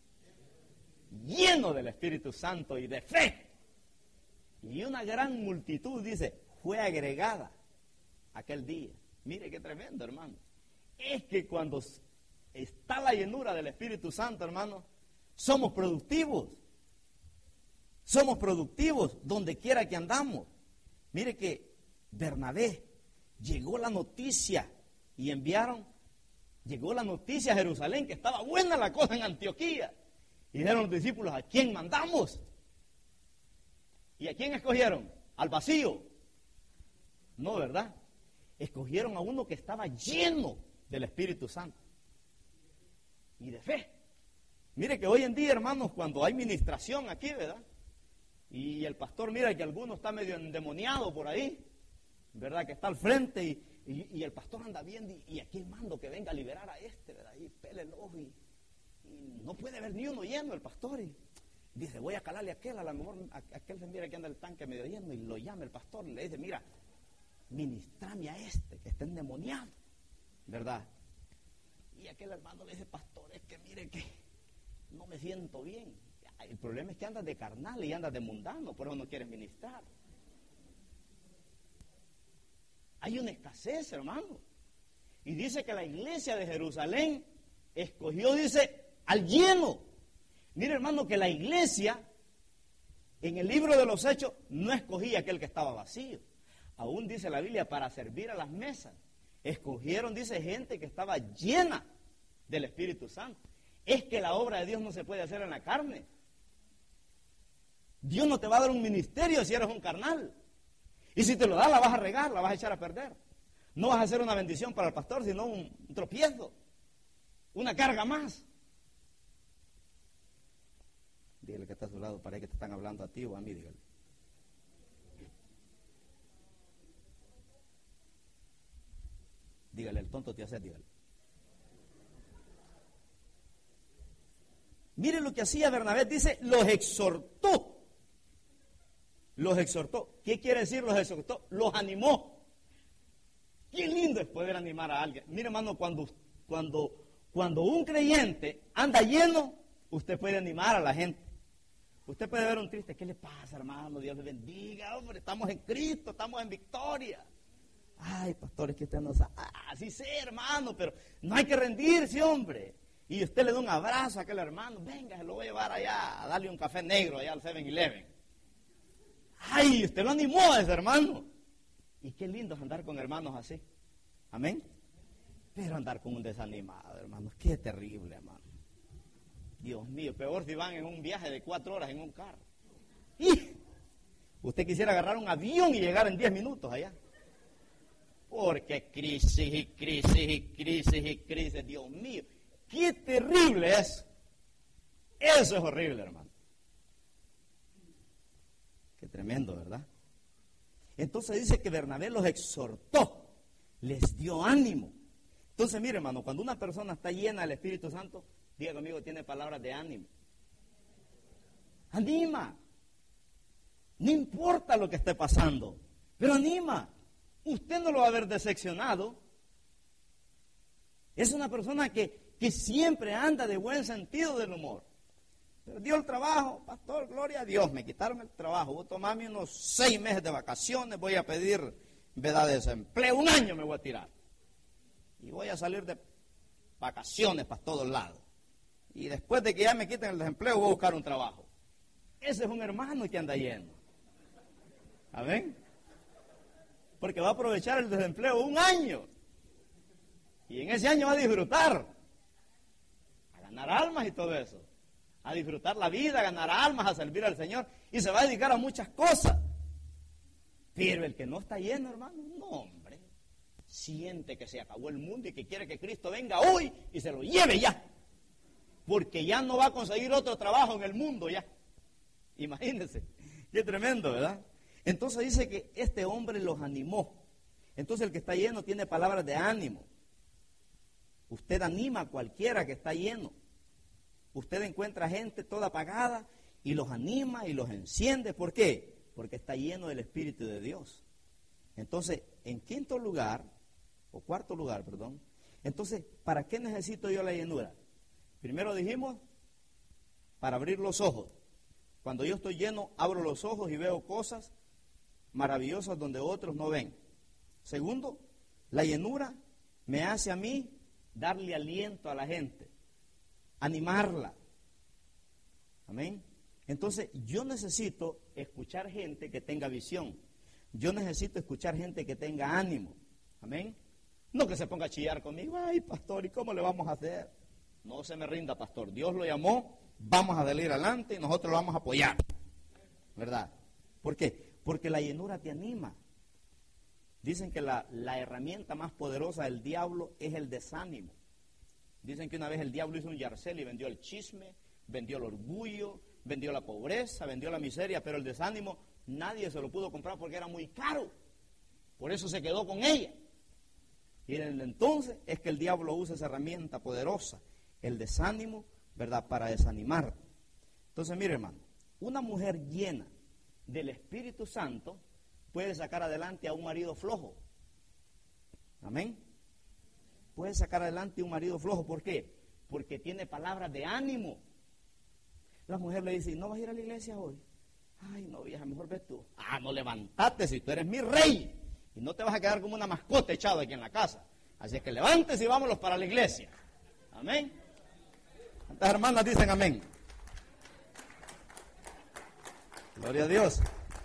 Lleno del Espíritu Santo y de fe. Y una gran multitud, dice, fue agregada aquel día. Mire qué tremendo, hermano. Es que cuando está la llenura del Espíritu Santo, hermano, somos productivos. Somos productivos donde quiera que andamos. Mire que Bernabé, llegó la noticia y enviaron, llegó la noticia a Jerusalén que estaba buena la cosa en Antioquía. Y dijeron los discípulos, ¿a quién mandamos? ¿Y a quién escogieron? ¿Al vacío? No, ¿verdad? Escogieron a uno que estaba lleno del Espíritu Santo y de fe. Mire que hoy en día, hermanos, cuando hay ministración aquí, ¿verdad? Y el pastor mira que alguno está medio endemoniado por ahí, ¿verdad? Que está al frente y, y, y el pastor anda viendo y, y aquí mando que venga a liberar a este, ¿verdad? Y pele el ojo y, y no puede ver ni uno lleno el pastor y dice, voy a calarle a aquel, a lo mejor a, a aquel se mira que anda el tanque medio lleno y lo llama el pastor y le dice, mira, ministrame a este que está endemoniado, ¿verdad? Y aquel hermano le dice, pastor, es que mire que no me siento bien. El problema es que andas de carnal y andas de mundano, por eso no quieres ministrar. Hay una escasez, hermano. Y dice que la iglesia de Jerusalén escogió, dice, al lleno. Mire, hermano, que la iglesia en el libro de los Hechos no escogía aquel que estaba vacío. Aún dice la Biblia, para servir a las mesas. Escogieron, dice, gente que estaba llena del Espíritu Santo. Es que la obra de Dios no se puede hacer en la carne. Dios no te va a dar un ministerio si eres un carnal. Y si te lo da, la vas a regar, la vas a echar a perder. No vas a hacer una bendición para el pastor, sino un, un tropiezo, una carga más. Dígale que está a su lado, parece que te están hablando a ti o a mí, dígale. Dígale, el tonto te hace, dígale. Miren lo que hacía Bernabé, dice, los exhortó. Los exhortó. ¿Qué quiere decir los exhortó? Los animó. Qué lindo es poder animar a alguien. Mire, hermano, cuando, cuando, cuando un creyente anda lleno, usted puede animar a la gente. Usted puede ver un triste, ¿qué le pasa, hermano? Dios le bendiga, hombre, estamos en Cristo, estamos en victoria. Ay, pastor, es que usted no sabe. Ah, sí sé, hermano, pero no hay que rendirse, hombre. Y usted le da un abrazo a aquel hermano, venga, se lo voy a llevar allá, a darle un café negro allá al seven eleven. Ay, usted lo animó a ese hermano. Y qué lindo es andar con hermanos así. Amén. Pero andar con un desanimado, hermanos, qué terrible, hermano. Dios mío, peor si van en un viaje de cuatro horas en un carro. Y usted quisiera agarrar un avión y llegar en diez minutos allá. Porque crisis y crisis y crisis y crisis, Dios mío. Qué terrible es. Eso es horrible, hermano. Qué tremendo, ¿verdad? Entonces dice que Bernabé los exhortó, les dio ánimo. Entonces, mire, hermano, cuando una persona está llena del Espíritu Santo, diga conmigo, tiene palabras de ánimo. Anima. No importa lo que esté pasando, pero anima. Usted no lo va a ver decepcionado. Es una persona que, que siempre anda de buen sentido del humor. Perdió el trabajo, pastor, gloria a Dios, me quitaron el trabajo, voy a tomarme unos seis meses de vacaciones, voy a pedir, ¿verdad?, de desempleo, un año me voy a tirar. Y voy a salir de vacaciones para todos lados. Y después de que ya me quiten el desempleo, voy a buscar un trabajo. Ese es un hermano que anda lleno. ¿Amén? Porque va a aprovechar el desempleo un año. Y en ese año va a disfrutar. A ganar almas y todo eso. A disfrutar la vida, a ganar almas, a servir al Señor. Y se va a dedicar a muchas cosas. Pero el que no está lleno, hermano, no, hombre. Siente que se acabó el mundo y que quiere que Cristo venga hoy y se lo lleve ya. Porque ya no va a conseguir otro trabajo en el mundo ya. Imagínense. Qué tremendo, ¿verdad? Entonces dice que este hombre los animó. Entonces el que está lleno tiene palabras de ánimo. Usted anima a cualquiera que está lleno. usted encuentra gente toda apagada y los anima y los enciende. ¿Por qué? Porque está lleno del Espíritu de Dios. Entonces, en quinto lugar, o cuarto lugar, perdón, entonces, ¿para qué necesito yo la llenura? Primero dijimos, para abrir los ojos. Cuando yo estoy lleno, abro los ojos y veo cosas maravillosas donde otros no ven. Segundo, la llenura me hace a mí darle aliento a la gente, animarla. Amén. Entonces, yo necesito escuchar gente que tenga visión. Yo necesito escuchar gente que tenga ánimo. Amén. No que se ponga a chillar conmigo. Ay, pastor, ¿y cómo le vamos a hacer? No se me rinda, pastor. Dios lo llamó, vamos a salir adelante y nosotros lo vamos a apoyar. ¿Verdad? ¿Por qué? Porque la llenura te anima. Dicen que la, la herramienta más poderosa del diablo es el desánimo. Dicen que una vez el diablo hizo un yarcel y vendió el chisme, vendió el orgullo, vendió la pobreza, vendió la miseria, pero el desánimo nadie se lo pudo comprar porque era muy caro. Por eso se quedó con ella. Y desde entonces es que el diablo usa esa herramienta poderosa, el desánimo, ¿verdad?, para desanimar. Entonces, mire, hermano, una mujer llena del Espíritu Santo puede sacar adelante a un marido flojo. Amén. Puede sacar adelante a un marido flojo. ¿Por qué? Porque tiene palabras de ánimo. La mujer le dice, ¿no vas a ir a la iglesia hoy? Ay, no, vieja, mejor ves tú. Ah, no, levántate si tú eres mi rey. Y no te vas a quedar como una mascota echado aquí en la casa. Así es que levántese y vámonos para la iglesia. Amén. ¿Cuántas hermanas dicen amén? Gloria a Dios.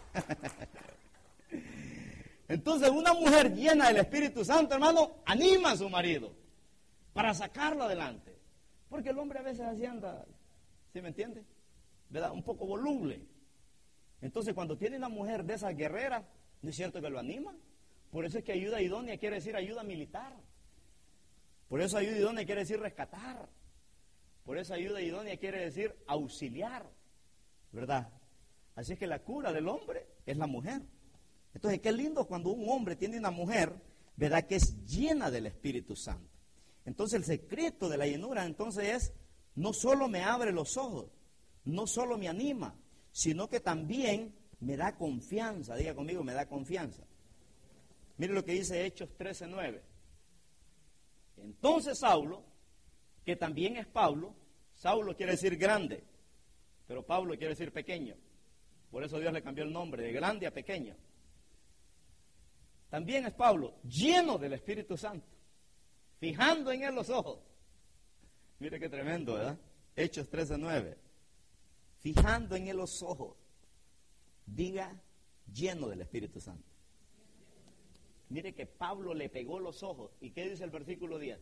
Entonces, una mujer llena del Espíritu Santo, hermano, anima a su marido para sacarlo adelante. Porque el hombre a veces así anda, ¿sí me entiende? ¿Verdad? Un poco voluble. Entonces, cuando tiene una mujer de esas guerreras, ¿no es cierto que lo anima? Por eso es que ayuda idónea quiere decir ayuda militar. Por eso ayuda idónea quiere decir rescatar. Por eso ayuda idónea quiere decir auxiliar. ¿Verdad? Así es que la cura del hombre es la mujer. Entonces, qué lindo cuando un hombre tiene una mujer, ¿verdad?, que es llena del Espíritu Santo. Entonces, el secreto de la llenura, entonces, es, no solo me abre los ojos, no solo me anima, sino que también me da confianza. Diga conmigo, me da confianza. Mire lo que dice Hechos trece nueve. Entonces Saulo, que también es Pablo, Saulo quiere decir grande, pero Pablo quiere decir pequeño. Por eso Dios le cambió el nombre de grande a pequeño. También es Pablo, lleno del Espíritu Santo, fijando en él los ojos. Mire qué tremendo, ¿verdad? Hechos trece nueve. Fijando en él los ojos. Diga, lleno del Espíritu Santo. Mire que Pablo le pegó los ojos. ¿Y qué dice el versículo diez?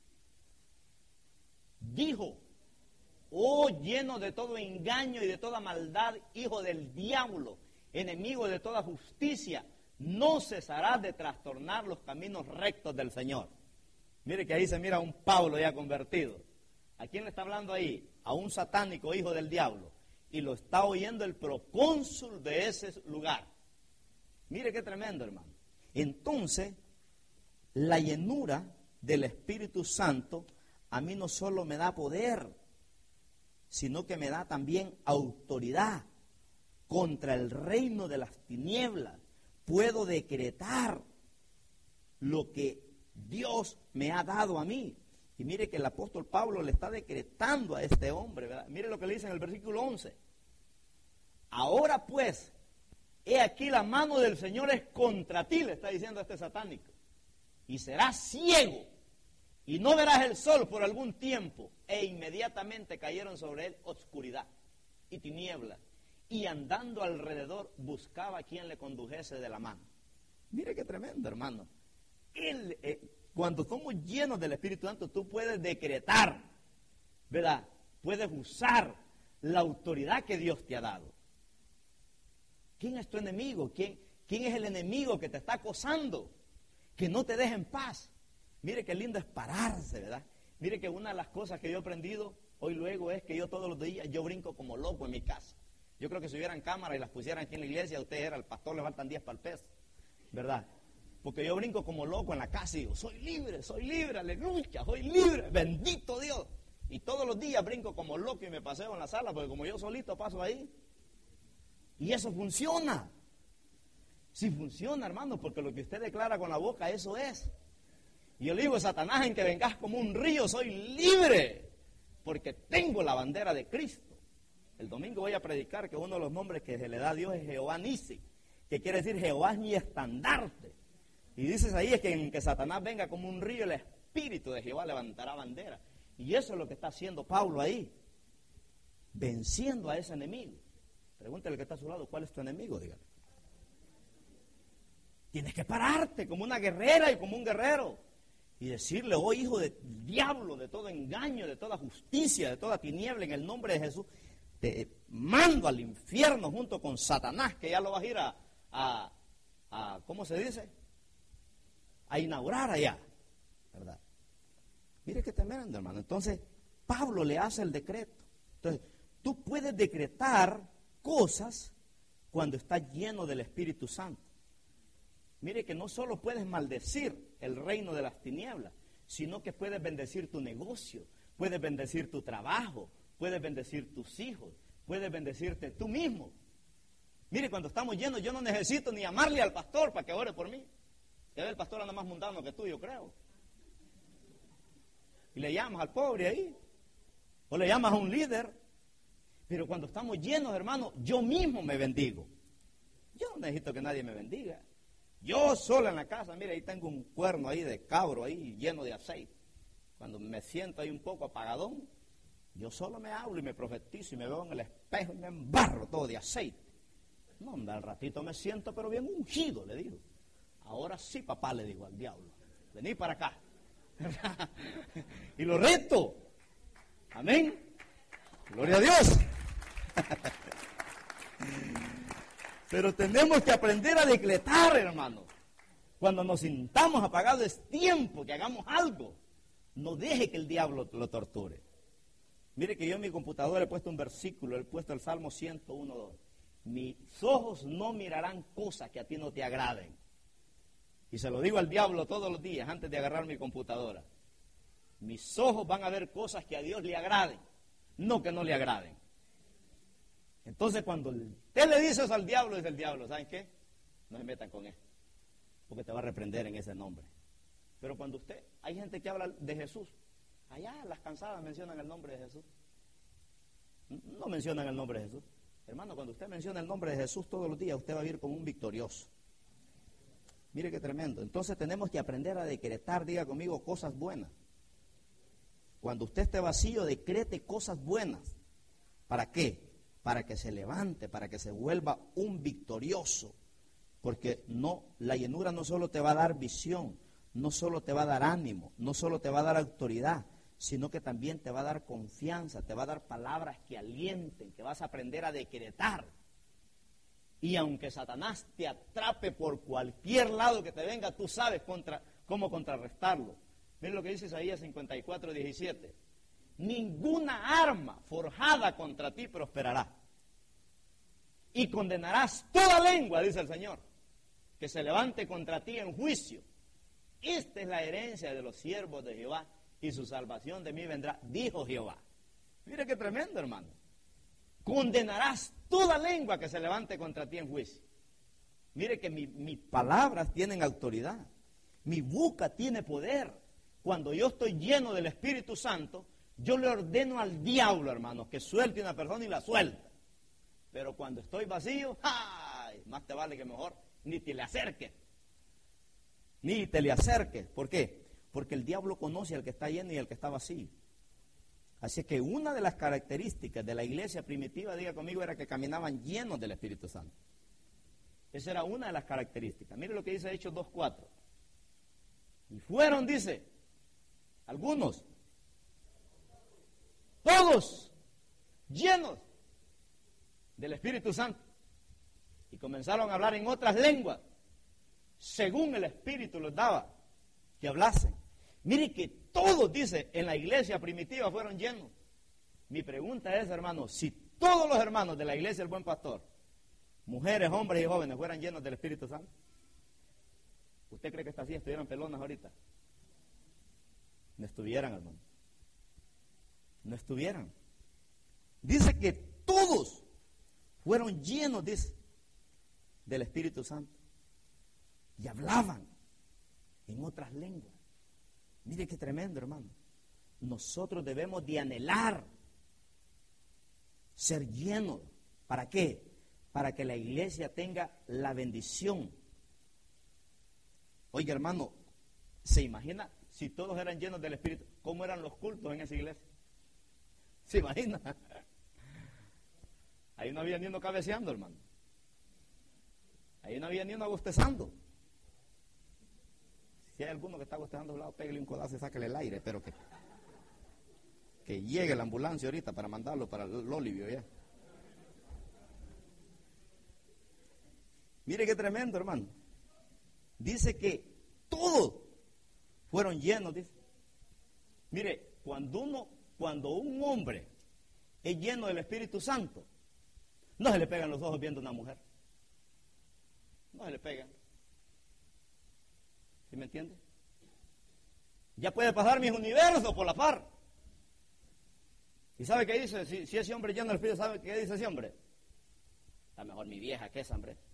Dijo, oh, lleno de todo engaño y de toda maldad, hijo del diablo, enemigo de toda justicia, no cesarás de trastornar los caminos rectos del Señor. Mire que ahí se mira a un Pablo ya convertido. ¿A quién le está hablando ahí? A un satánico hijo del diablo. Y lo está oyendo el procónsul de ese lugar. Mire qué tremendo, hermano. Entonces, la llenura del Espíritu Santo a mí no solo me da poder, sino que me da también autoridad contra el reino de las tinieblas. Puedo decretar lo que Dios me ha dado a mí. Y mire que el apóstol Pablo le está decretando a este hombre, ¿verdad? Mire lo que le dice en el versículo once. Ahora pues, he aquí la mano del Señor es contra ti, le está diciendo a este satánico. Y serás ciego, y no verás el sol por algún tiempo. E inmediatamente cayeron sobre él oscuridad y tinieblas. Y andando alrededor buscaba a quien le condujese de la mano. Mire qué tremendo, hermano. Él, eh, cuando somos llenos del Espíritu Santo, tú puedes decretar, ¿verdad? Puedes usar la autoridad que Dios te ha dado. ¿Quién es tu enemigo? ¿Quién, quién es el enemigo que te está acosando? Que no te deje en paz. Mire qué lindo es pararse, ¿verdad? Mire que una de las cosas que yo he aprendido hoy luego es que yo todos los días, yo brinco como loco en mi casa. Yo creo que si hubieran cámaras y las pusieran aquí en la iglesia, usted era el pastor, le faltan diez para el peso, ¿verdad? Porque yo brinco como loco en la casa y digo, soy libre, soy libre, aleluya, soy libre, bendito Dios. Y todos los días brinco como loco y me paseo en la sala, porque como yo solito paso ahí. Y eso funciona. Sí funciona, hermano, porque lo que usted declara con la boca, eso es. Y yo le digo, Satanás, en que vengas como un río, soy libre, porque tengo la bandera de Cristo. El domingo voy a predicar que uno de los nombres que se le da a Dios es Jehová Nisi, que quiere decir Jehová es mi estandarte. Y dices ahí es que en que Satanás venga como un río, el Espíritu de Jehová levantará bandera. Y eso es lo que está haciendo Pablo ahí, venciendo a ese enemigo. Pregúntale al que está a su lado, ¿cuál es tu enemigo? Dígale. Tienes que pararte como una guerrera y como un guerrero y decirle, oh hijo del diablo, de todo engaño, de toda justicia, de toda tiniebla, en el nombre de Jesús, te mando al infierno junto con Satanás, que ya lo vas a ir a, a, a ¿cómo se dice? A inaugurar allá, ¿verdad? Mire qué tremendo, hermano. Entonces, Pablo le hace el decreto. Entonces, tú puedes decretar cosas cuando estás lleno del Espíritu Santo. Mire que no solo puedes maldecir el reino de las tinieblas, sino que puedes bendecir tu negocio, puedes bendecir tu trabajo, puedes bendecir tus hijos, puedes bendecirte tú mismo. Mire, cuando estamos llenos, yo no necesito ni llamarle al pastor para que ore por mí. Ya ve, el pastor anda más mundano que tú, yo creo. Y le llamas al pobre ahí, o le llamas a un líder. Pero cuando estamos llenos, hermano, yo mismo me bendigo. Yo no necesito que nadie me bendiga. Yo solo en la casa, mire, ahí tengo un cuerno ahí de cabro ahí lleno de aceite. Cuando me siento ahí un poco apagadón, yo solo me hablo y me profetizo y me veo en el espejo y me embarro todo de aceite. No, hombre, al ratito me siento pero bien ungido, le digo. Ahora sí, papá, le digo al diablo, vení para acá. Y lo reto. Amén. Gloria a Dios. Pero tenemos que aprender a decretar, hermano. Cuando nos sintamos apagados es tiempo que hagamos algo. No deje que el diablo lo torture. Mire que yo en mi computadora he puesto un versículo, he puesto el Salmo ciento uno, dos. Mis ojos no mirarán cosas que a ti no te agraden. Y se lo digo al diablo todos los días antes de agarrar mi computadora. Mis ojos van a ver cosas que a Dios le agraden, no que no le agraden. Entonces cuando usted le dice eso al diablo, dice el diablo, ¿saben qué? No se metan con él, porque te va a reprender en ese nombre. Pero cuando usted, hay gente que habla de Jesús, allá las cansadas mencionan el nombre de Jesús. No mencionan el nombre de Jesús. Hermano, cuando usted menciona el nombre de Jesús todos los días, usted va a vivir como un victorioso. Mire qué tremendo. Entonces tenemos que aprender a decretar, diga conmigo, cosas buenas. Cuando usted esté vacío, decrete cosas buenas. ¿Para qué? Para que se levante, para que se vuelva un victorioso. Porque no, la llenura no solo te va a dar visión, no solo te va a dar ánimo, no solo te va a dar autoridad, sino que también te va a dar confianza, te va a dar palabras que alienten, que vas a aprender a decretar. Y aunque Satanás te atrape por cualquier lado que te venga, tú sabes contra, cómo contrarrestarlo. Miren lo que dice Isaías cincuenta y cuatro, diecisiete. Ninguna arma forjada contra ti prosperará. Y condenarás toda lengua, dice el Señor, que se levante contra ti en juicio. Esta es la herencia de los siervos de Jehová, y su salvación de mí vendrá, dijo Jehová. Mire qué tremendo, hermano. Condenarás toda lengua que se levante contra ti en juicio. Mire que mi, mis palabras tienen autoridad. Mi boca tiene poder. Cuando yo estoy lleno del Espíritu Santo, yo le ordeno al diablo, hermano, que suelte una persona y la suelta. Pero cuando estoy vacío, ¡ay! Más te vale que mejor ni te le acerques. Ni te le acerques. ¿Por qué? Porque el diablo conoce al que está lleno y al que está vacío. Así que una de las características de la iglesia primitiva, diga conmigo, era que caminaban llenos del Espíritu Santo. Esa era una de las características. Mire lo que dice Hechos dos cuatro. Y fueron, dice, algunos, todos llenos del Espíritu Santo. Y comenzaron a hablar en otras lenguas, según el Espíritu los daba que hablasen. Mire que todos, dice, en la iglesia primitiva fueron llenos. Mi pregunta es, hermano, si todos los hermanos de la iglesia del Buen Pastor, mujeres, hombres y jóvenes, fueran llenos del Espíritu Santo, ¿usted cree que estas así estuvieran pelonas ahorita? No estuvieran, hermano. no estuvieran. Dice que todos fueron llenos, dice, del Espíritu Santo. Y hablaban en otras lenguas. Mire qué tremendo, hermano. Nosotros debemos de anhelar ser llenos. ¿Para qué? Para que la iglesia tenga la bendición. Oiga, hermano, ¿se imagina si todos eran llenos del Espíritu? ¿Cómo eran los cultos en esa iglesia? ¿Se imagina? Ahí no había ni uno cabeceando, hermano. Ahí no había ni uno bostezando. Si hay alguno que está bostezando a un lado, pégale un codazo y sáquele el aire. Espero que, que llegue la ambulancia ahorita para mandarlo para el Olivio ya. Mire qué tremendo, hermano. Dice que todos fueron llenos, dice. Mire, cuando uno, cuando un hombre es lleno del Espíritu Santo, no se le pegan los ojos viendo a una mujer. No se le pegan. ¿Sí me entiende? Ya puede pasar mis universos por la par. ¿Y sabe qué dice? Si, si ese hombre lleno del Espíritu, ¿sabe qué dice ese hombre? Está mejor mi vieja que esa, hombre.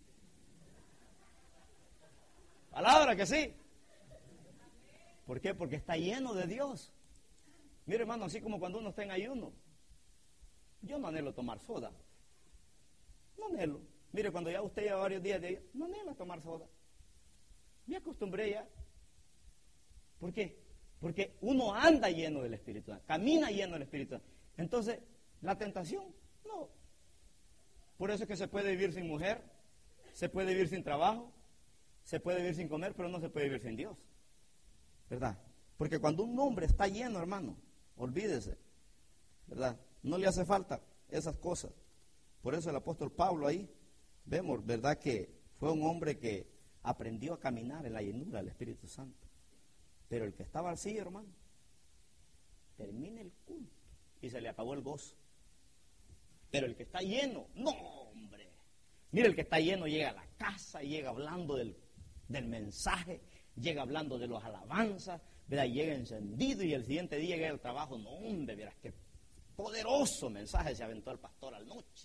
Palabra que sí. ¿Por qué? Porque está lleno de Dios. Mire, hermano, así como cuando uno está en ayuno. Yo no anhelo tomar soda. No anhelo. Mire, cuando ya usted lleva varios días de ayuno, no anhelo tomar soda. Me acostumbré ya. ¿Por qué? Porque uno anda lleno del Espíritu Santo, camina lleno del Espíritu Santo. Entonces, la tentación, no. Por eso es que se puede vivir sin mujer, se puede vivir sin trabajo, se puede vivir sin comer, pero no se puede vivir sin Dios. ¿Verdad? Porque cuando un hombre está lleno, hermano, olvídese, ¿verdad? No le hace falta esas cosas. Por eso el apóstol Pablo ahí, vemos, ¿verdad? Que fue un hombre que aprendió a caminar en la llenura del Espíritu Santo. Pero el que está vacío, hermano, termina el culto y se le acabó el gozo. Pero el que está lleno, no, hombre. Mira, el que está lleno llega a la casa y llega hablando del, del mensaje, llega hablando de las alabanzas, ¿verdad? Llega encendido y el siguiente día llega al trabajo. No, hombre, verás qué poderoso mensaje se aventó el pastor al noche.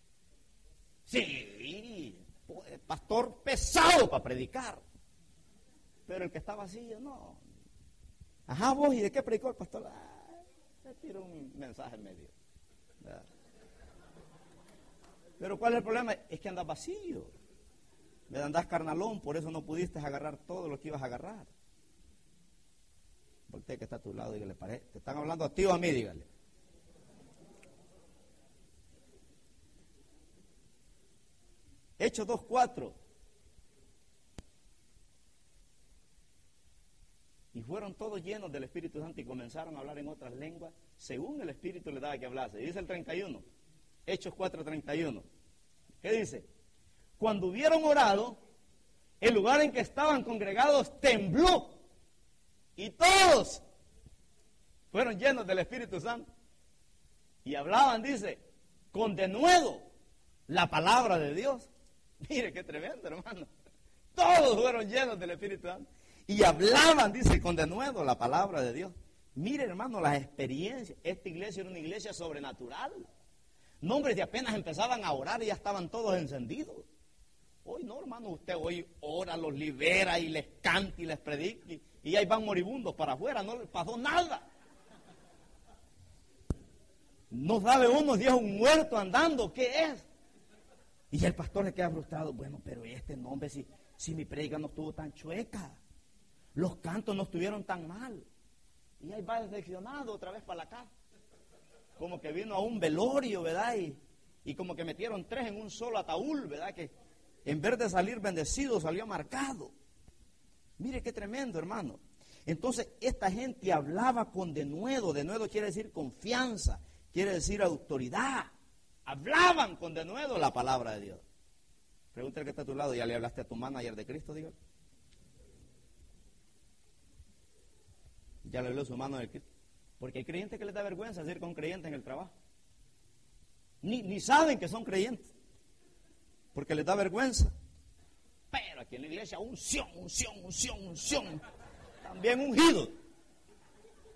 Sí, pastor pesado para predicar. Pero el que está vacío, no. Ajá, vos, ¿y de qué predicó el pastor? Ah, le tiró un mensaje en medio. ¿Verdad? Pero ¿cuál es el problema? Es que andas vacío. ¿Verdad? Andas carnalón, por eso no pudiste agarrar todo lo que ibas a agarrar. Voltea que está a tu lado, dígale, parece. ¿Te están hablando a ti o a mí? Dígale. Hechos dos cuatro. Y fueron todos llenos del Espíritu Santo y comenzaron a hablar en otras lenguas, según el Espíritu les daba que hablase. Y dice el treinta y uno, Hechos cuatro treinta y uno. ¿Qué dice? Cuando hubieron orado, el lugar en que estaban congregados tembló. Y todos fueron llenos del Espíritu Santo. Y hablaban, dice, con denuedo la palabra de Dios. Mire qué tremendo, hermano. Todos fueron llenos del Espíritu Santo. Y hablaban, dice, con denuedo la palabra de Dios. Mire, hermano, las experiencias. Esta iglesia era una iglesia sobrenatural. Nombres de apenas empezaban a orar y ya estaban todos encendidos. Hoy no, hermano, usted hoy ora, los libera y les canta y les predica. Y, y ahí van moribundos para afuera, no les pasó nada. No sabe uno si es un muerto andando, ¿qué es? Y el pastor le queda frustrado. Bueno, pero este nombre, si, si mi predica no estuvo tan chueca. Los cantos no estuvieron tan mal. Y ahí va decepcionado otra vez para la casa. Como que vino a un velorio, ¿verdad? Y, y como que metieron tres en un solo ataúd, ¿verdad? Que en vez de salir bendecido, salió marcado. Mire qué tremendo, hermano. Entonces, esta gente hablaba con denuedo. Denuedo quiere decir confianza, quiere decir autoridad. Hablaban con denuedo la palabra de Dios. Pregúntale que está a tu lado, ¿ya le hablaste a tu manager de Cristo? Dígale. Ya le habló a su mano de Cristo. Porque hay creyentes que les da vergüenza decir con creyentes en el trabajo. Ni, ni saben que son creyentes. Porque les da vergüenza. Pero aquí en la iglesia, unción, unción, unción, unción. También ungido.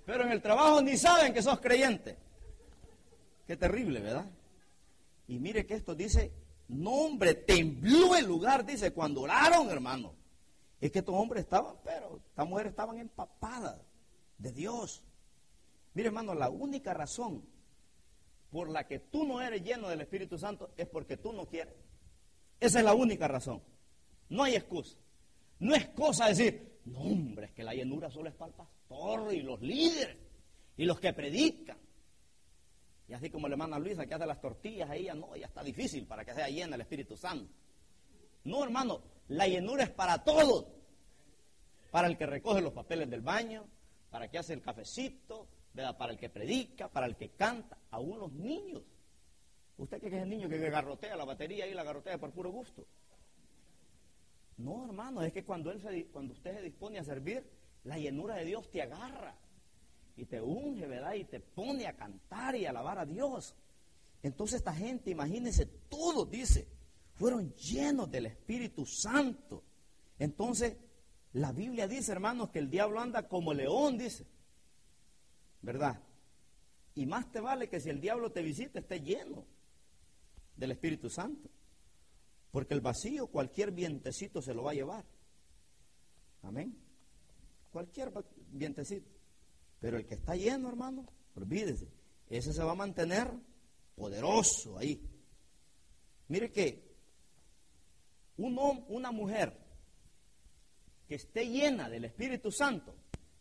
pero en el trabajo ni saben que sos creyente. Qué terrible, ¿verdad? Y mire que esto dice, no hombre, tembló el lugar, dice, cuando oraron, hermano. Es que estos hombres estaban, pero estas mujeres estaban empapadas de Dios. Mire, hermano, la única razón por la que tú no eres lleno del Espíritu Santo es porque tú no quieres. Esa es la única razón. No hay excusa. No es cosa decir, no hombre, es que la llenura solo es para el pastor y los líderes y los que predican. Y así como la hermana Luisa que hace las tortillas, a ella no, ya está difícil para que sea llena el Espíritu Santo. No, hermano, la llenura es para todos. Para el que recoge los papeles del baño, para el que hace el cafecito, ¿verdad? Para el que predica, para el que canta, aún los niños. ¿Usted qué es el niño que garrotea la batería y la garrotea por puro gusto? No, hermano, es que cuando, él se, cuando usted se dispone a servir, la llenura de Dios te agarra y te unge, ¿verdad? Y te pone a cantar y a alabar a Dios. Entonces esta gente, imagínense, todos, dice, fueron llenos del Espíritu Santo. Entonces, la Biblia dice, hermanos, que el diablo anda como león, dice, ¿verdad? Y más te vale que si el diablo te visita, esté lleno del Espíritu Santo. Porque el vacío, cualquier vientecito se lo va a llevar. Amén. Cualquier vientecito. Pero el que está lleno, hermano, olvídese, ese se va a mantener poderoso ahí. Mire que un hombre, una mujer que esté llena del Espíritu Santo,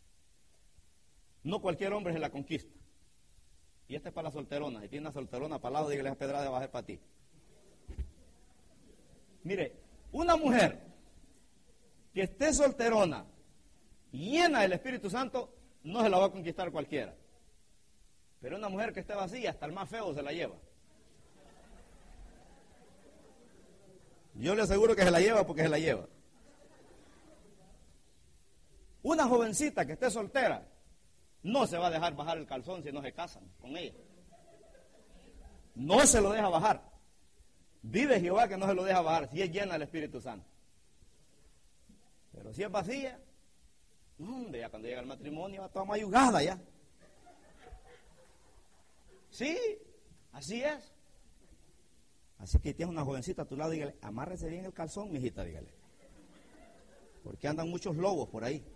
no cualquier hombre se la conquista. Y esta es para la solterona. Si tiene una solterona para el lado, dígale a pedrada de bajar para ti. Mire, una mujer que esté solterona, llena del Espíritu Santo, no se la va a conquistar cualquiera. Pero una mujer que esté vacía, hasta el más feo se la lleva. Yo le aseguro que se la lleva porque se la lleva. Una jovencita que esté soltera, no se va a dejar bajar el calzón si no se casan con ella. No se lo deja bajar. Vive Jehová que no se lo deja bajar, si es llena del Espíritu Santo. Pero si es vacía, hombre, ya cuando llega el matrimonio va toda mayugada ya. Sí, así es. Así que tienes una jovencita a tu lado, dígale, amárrese bien el calzón, mijita, dígale. Porque andan muchos lobos por ahí.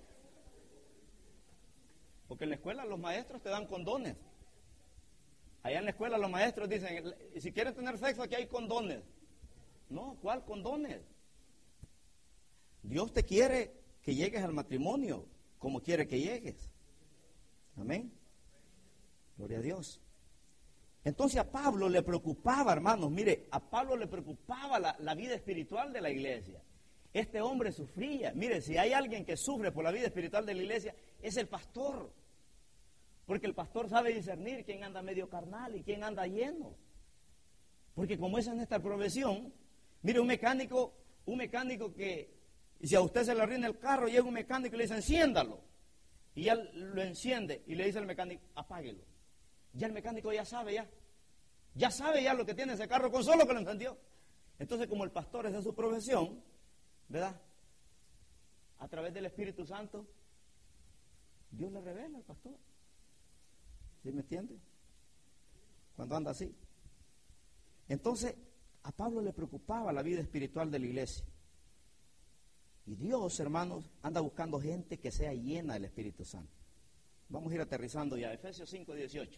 Porque en la escuela los maestros te dan condones. Allá en la escuela los maestros dicen, si quieres tener sexo aquí hay condones. No, ¿cuál condones? Dios te quiere que llegues al matrimonio como quiere que llegues. Amén. Gloria a Dios. Entonces a Pablo le preocupaba, hermanos, mire, a Pablo le preocupaba la, la vida espiritual de la iglesia. Este hombre sufría. Mire, si hay alguien que sufre por la vida espiritual de la iglesia, es el pastor. Porque el pastor sabe discernir quién anda medio carnal y quién anda lleno. Porque como esa es nuestra profesión, mire, un mecánico, un mecánico que, si a usted se le arruina el carro, llega un mecánico y le dice, enciéndalo. Y ya lo enciende y le dice al mecánico, apáguelo. Ya el mecánico ya sabe ya. Ya sabe ya lo que tiene ese carro con solo que lo encendió. Entonces, como el pastor es de su profesión, ¿verdad? A través del Espíritu Santo, Dios le revela al pastor. ¿Sí me entiende? Cuando anda así. Entonces, a Pablo le preocupaba la vida espiritual de la iglesia. Y Dios, hermanos, anda buscando gente que sea llena del Espíritu Santo. Vamos a ir aterrizando ya. Efesios cinco, dieciocho.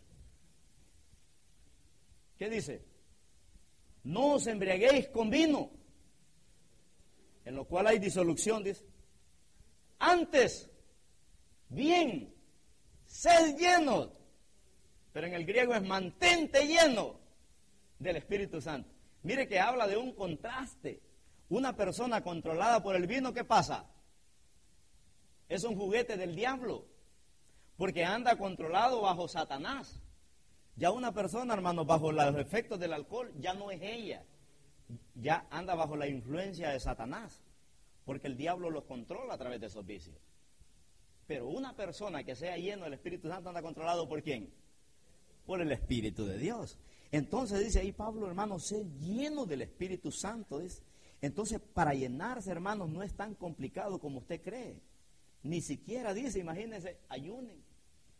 ¿Qué dice? No os embriaguéis con vino, en lo cual hay disolución, dice. Antes, bien, sed llenos. Pero en el griego es mantente lleno del Espíritu Santo. Mire que habla de un contraste. Una persona controlada por el vino, ¿qué pasa? Es un juguete del diablo, porque anda controlado bajo Satanás. Ya una persona, hermano, bajo los efectos del alcohol, ya no es ella. Ya anda bajo la influencia de Satanás, porque el diablo los controla a través de esos vicios. Pero una persona que sea lleno del Espíritu Santo anda controlado ¿por quién? Por el Espíritu de Dios. Entonces dice ahí Pablo, hermano, ser lleno del Espíritu Santo. Dice. Entonces, para llenarse, hermanos, no es tan complicado como usted cree. Ni siquiera dice, imagínense, ayunen.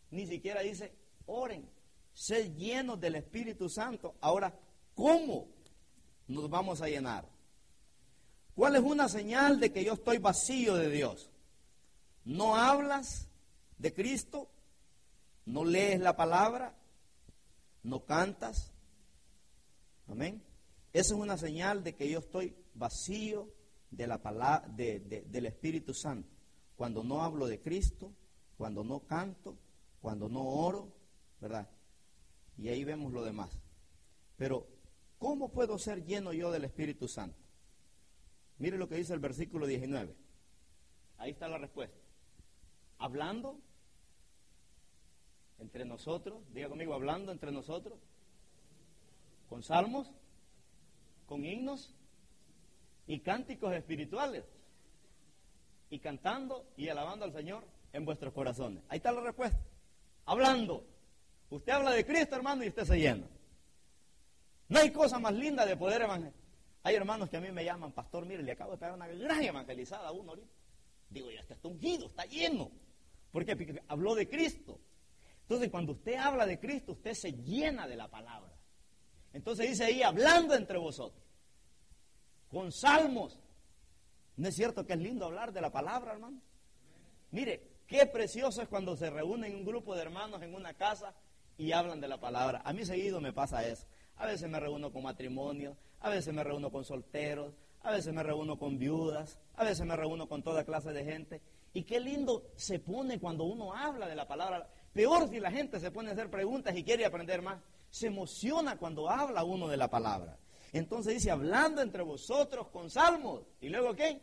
ni siquiera dice, oren, ser llenos del Espíritu Santo. Ahora, ¿cómo nos vamos a llenar? ¿Cuál es una señal de que yo estoy vacío de Dios? No hablas de Cristo, no lees la palabra, no cantas. Amén. Esa es una señal de que yo estoy vacío de la palabra, de, de, del Espíritu Santo. Cuando no hablo de Cristo, cuando no canto, cuando no oro, ¿verdad? Y ahí vemos lo demás. Pero, ¿cómo puedo ser lleno yo del Espíritu Santo? Mire lo que dice el versículo diecinueve. Ahí está la respuesta. Hablando entre nosotros, diga conmigo, hablando entre nosotros, con salmos, con himnos y cánticos espirituales, y cantando y alabando al Señor en vuestros corazones. Ahí está la respuesta. Hablando. Usted habla de Cristo, hermano, y usted se llena. No hay cosa más linda de poder evangelizar. Hay hermanos que a mí me llaman, pastor, mire, le acabo de pegar una gran evangelizada a uno ahorita. Digo, ya está ungido, está lleno. ¿Por qué? Porque habló de Cristo. Entonces, cuando usted habla de Cristo, usted se llena de la palabra. Entonces dice ahí, hablando entre vosotros, con salmos. ¿No es cierto que es lindo hablar de la palabra, hermano? Mire, qué precioso es cuando se reúnen un grupo de hermanos en una casa y hablan de la palabra. A mí seguido me pasa eso. A veces me reúno con matrimonios, a veces me reúno con solteros, a veces me reúno con viudas, a veces me reúno con toda clase de gente. Y qué lindo se pone cuando uno habla de la palabra. Peor si la gente se pone a hacer preguntas y quiere aprender más. Se emociona cuando habla uno de la palabra. Entonces dice, hablando entre vosotros con salmos. ¿Y luego qué?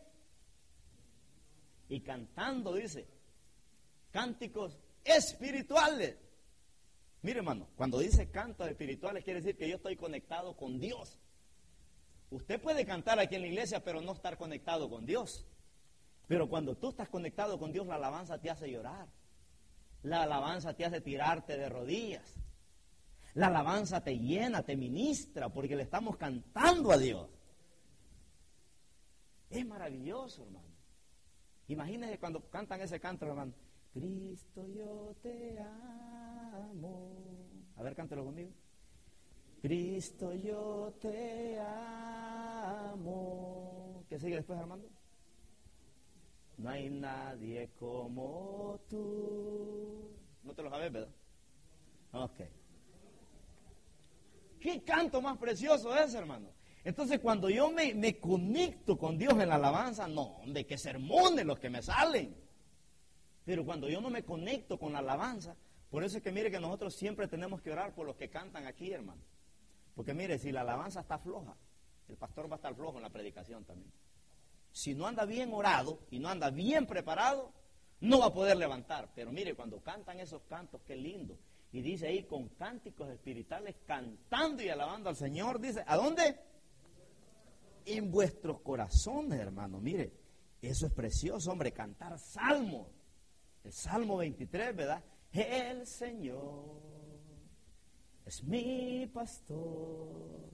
Y cantando, dice, cánticos espirituales. Mire, hermano, cuando dice cantos espirituales quiere decir que yo estoy conectado con Dios. Usted puede cantar aquí en la iglesia, pero no estar conectado con Dios. Pero cuando tú estás conectado con Dios, la alabanza te hace llorar. La alabanza te hace tirarte de rodillas. La alabanza te llena, te ministra, porque le estamos cantando a Dios. Es maravilloso, hermano. Imagínense cuando cantan ese canto, hermano. Cristo, yo te amo. A ver, cántelo conmigo. Cristo, yo te amo. ¿Qué sigue después, Armando? No hay nadie como tú. No te lo sabes, ¿verdad? Ok. ¿Qué canto más precioso es, hermano? Entonces, cuando yo me, me conecto con Dios en la alabanza, no, hombre, qué sermones los que me salen. Pero cuando yo no me conecto con la alabanza, por eso es que mire que nosotros siempre tenemos que orar por los que cantan aquí, hermano. Porque mire, si la alabanza está floja, el pastor va a estar flojo en la predicación también. Si no anda bien orado y no anda bien preparado, no va a poder levantar. Pero mire, cuando cantan esos cantos, qué lindo. Y dice ahí, con cánticos espirituales, cantando y alabando al Señor, dice, ¿a dónde? En vuestros corazones, hermano. Mire, eso es precioso, hombre, cantar salmos. El Salmo veintitrés, ¿verdad? El Señor es mi pastor,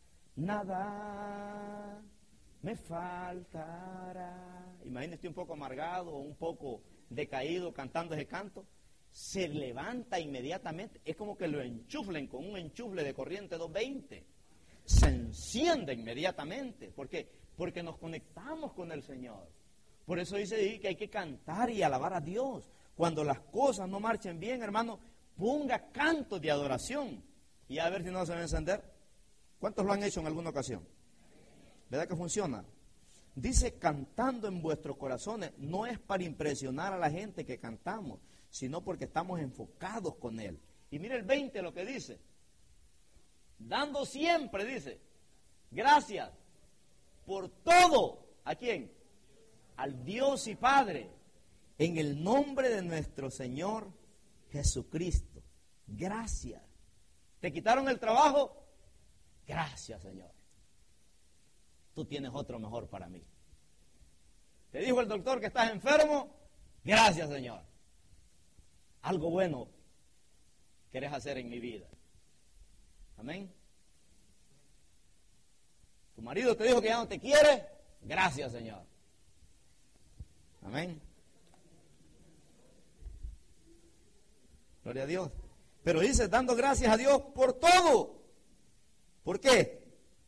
nada me faltará. Imagínese un poco amargado o un poco decaído cantando ese canto. Se levanta inmediatamente. Es como que lo enchuflen con un enchufle de corriente doscientos veinte. Se enciende inmediatamente. ¿Por qué? Porque nos conectamos con el Señor. Por eso dice ahí que hay que cantar y alabar a Dios. Cuando las cosas no marchen bien, hermano, ponga cantos de adoración. Y a ver si no se va a encender. ¿Cuántos lo han hecho en alguna ocasión? ¿Verdad que funciona? Dice, cantando en vuestros corazones. No es para impresionar a la gente que cantamos, sino porque estamos enfocados con Él. Y mire el veinte lo que dice. Dando siempre, dice, gracias por todo. ¿A quién? Al Dios y Padre, en el nombre de nuestro Señor Jesucristo. Gracias. ¿Te quitaron el trabajo? Gracias, Señor. Tú tienes otro mejor para mí. ¿Te dijo el doctor que estás enfermo? Gracias, Señor. Algo bueno querés hacer en mi vida. Amén. Tu marido te dijo que ya no te quiere. Gracias, Señor. Amén. Gloria a Dios. Pero dice, dando gracias a Dios por todo. ¿Por qué?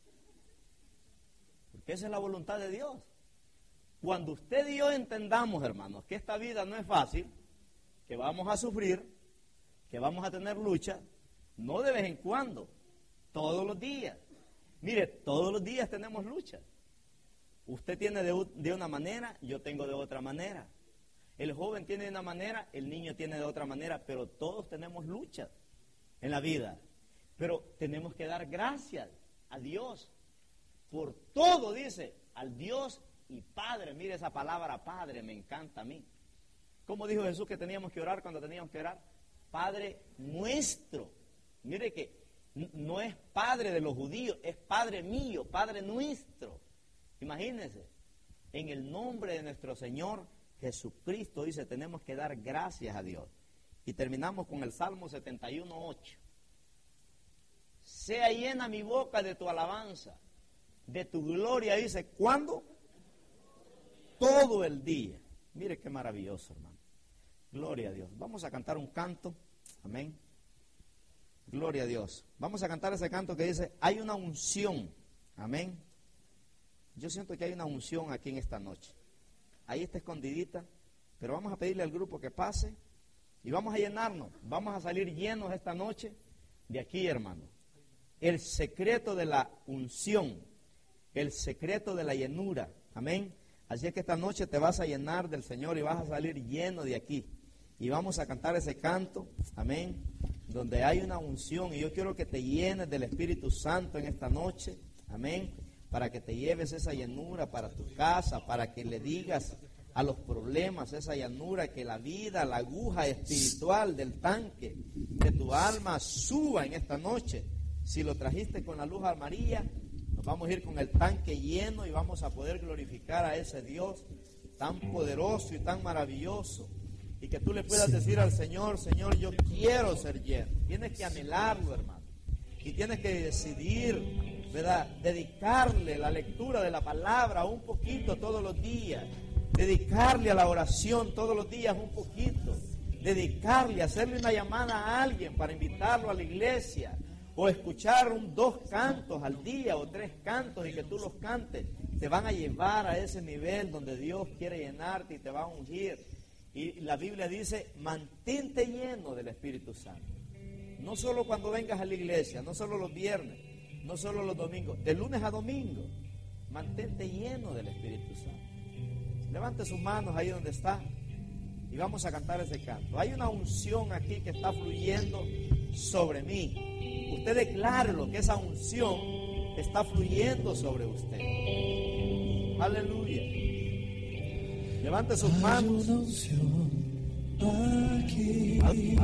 Porque esa es la voluntad de Dios. Cuando usted y yo entendamos, hermanos, que esta vida no es fácil, que vamos a sufrir, que vamos a tener lucha, no de vez en cuando, todos los días. Mire, todos los días tenemos lucha. Usted tiene de, de una manera, yo tengo de otra manera. El joven tiene de una manera, el niño tiene de otra manera, pero todos tenemos luchas en la vida. Pero tenemos que dar gracias a Dios por todo, dice, al Dios y Padre. Mire esa palabra Padre, me encanta a mí. ¿Cómo dijo Jesús que teníamos que orar cuando teníamos que orar? Padre nuestro. Mire que no es Padre de los judíos, es Padre mío, Padre nuestro. Imagínense, en el nombre de nuestro Señor Jesucristo, dice, tenemos que dar gracias a Dios. Y terminamos con el Salmo setenta y uno, ocho. Sea llena mi boca de tu alabanza, de tu gloria, dice, ¿cuándo? Todo el día. Mire qué maravilloso, hermano. Gloria a Dios. Vamos a cantar un canto. Amén. Gloria a Dios. Vamos a cantar ese canto que dice, hay una unción. Amén. Yo siento que hay una unción aquí en esta noche. Ahí está escondidita, pero vamos a pedirle al grupo que pase y vamos a llenarnos. Vamos a salir llenos esta noche de aquí, hermano. El secreto de la unción, el secreto de la llenura. Amén. Así es que esta noche te vas a llenar del Señor y vas a salir lleno de aquí. Y vamos a cantar ese canto, amén, donde hay una unción. Y yo quiero que te llenes del Espíritu Santo en esta noche, amén, para que te lleves esa llenura para tu casa, para que le digas a los problemas, esa llanura, que la vida, la aguja espiritual del tanque de tu alma suba en esta noche. Si lo trajiste con la luz amarilla, nos vamos a ir con el tanque lleno y vamos a poder glorificar a ese Dios tan poderoso y tan maravilloso. Y que tú le puedas decir al Señor, Señor, yo quiero ser lleno. Tienes que anhelarlo, hermano. Y tienes que decidir, ¿verdad?, dedicarle la lectura de la palabra un poquito todos los días. Dedicarle a la oración todos los días un poquito. Dedicarle, hacerle una llamada a alguien para invitarlo a la iglesia. O escuchar un, dos cantos al día o tres cantos y que tú los cantes. Te van a llevar a ese nivel donde Dios quiere llenarte y te va a ungir. Y la Biblia dice, mantente lleno del Espíritu Santo. No solo cuando vengas a la iglesia, no solo los viernes, no solo los domingos, de lunes a domingo, mantente lleno del Espíritu Santo. Levante sus manos ahí donde está y vamos a cantar ese canto. Hay una unción aquí que está fluyendo sobre mí. Usted declárelo, que esa unción está fluyendo sobre usted. Aleluya. Levante sus manos.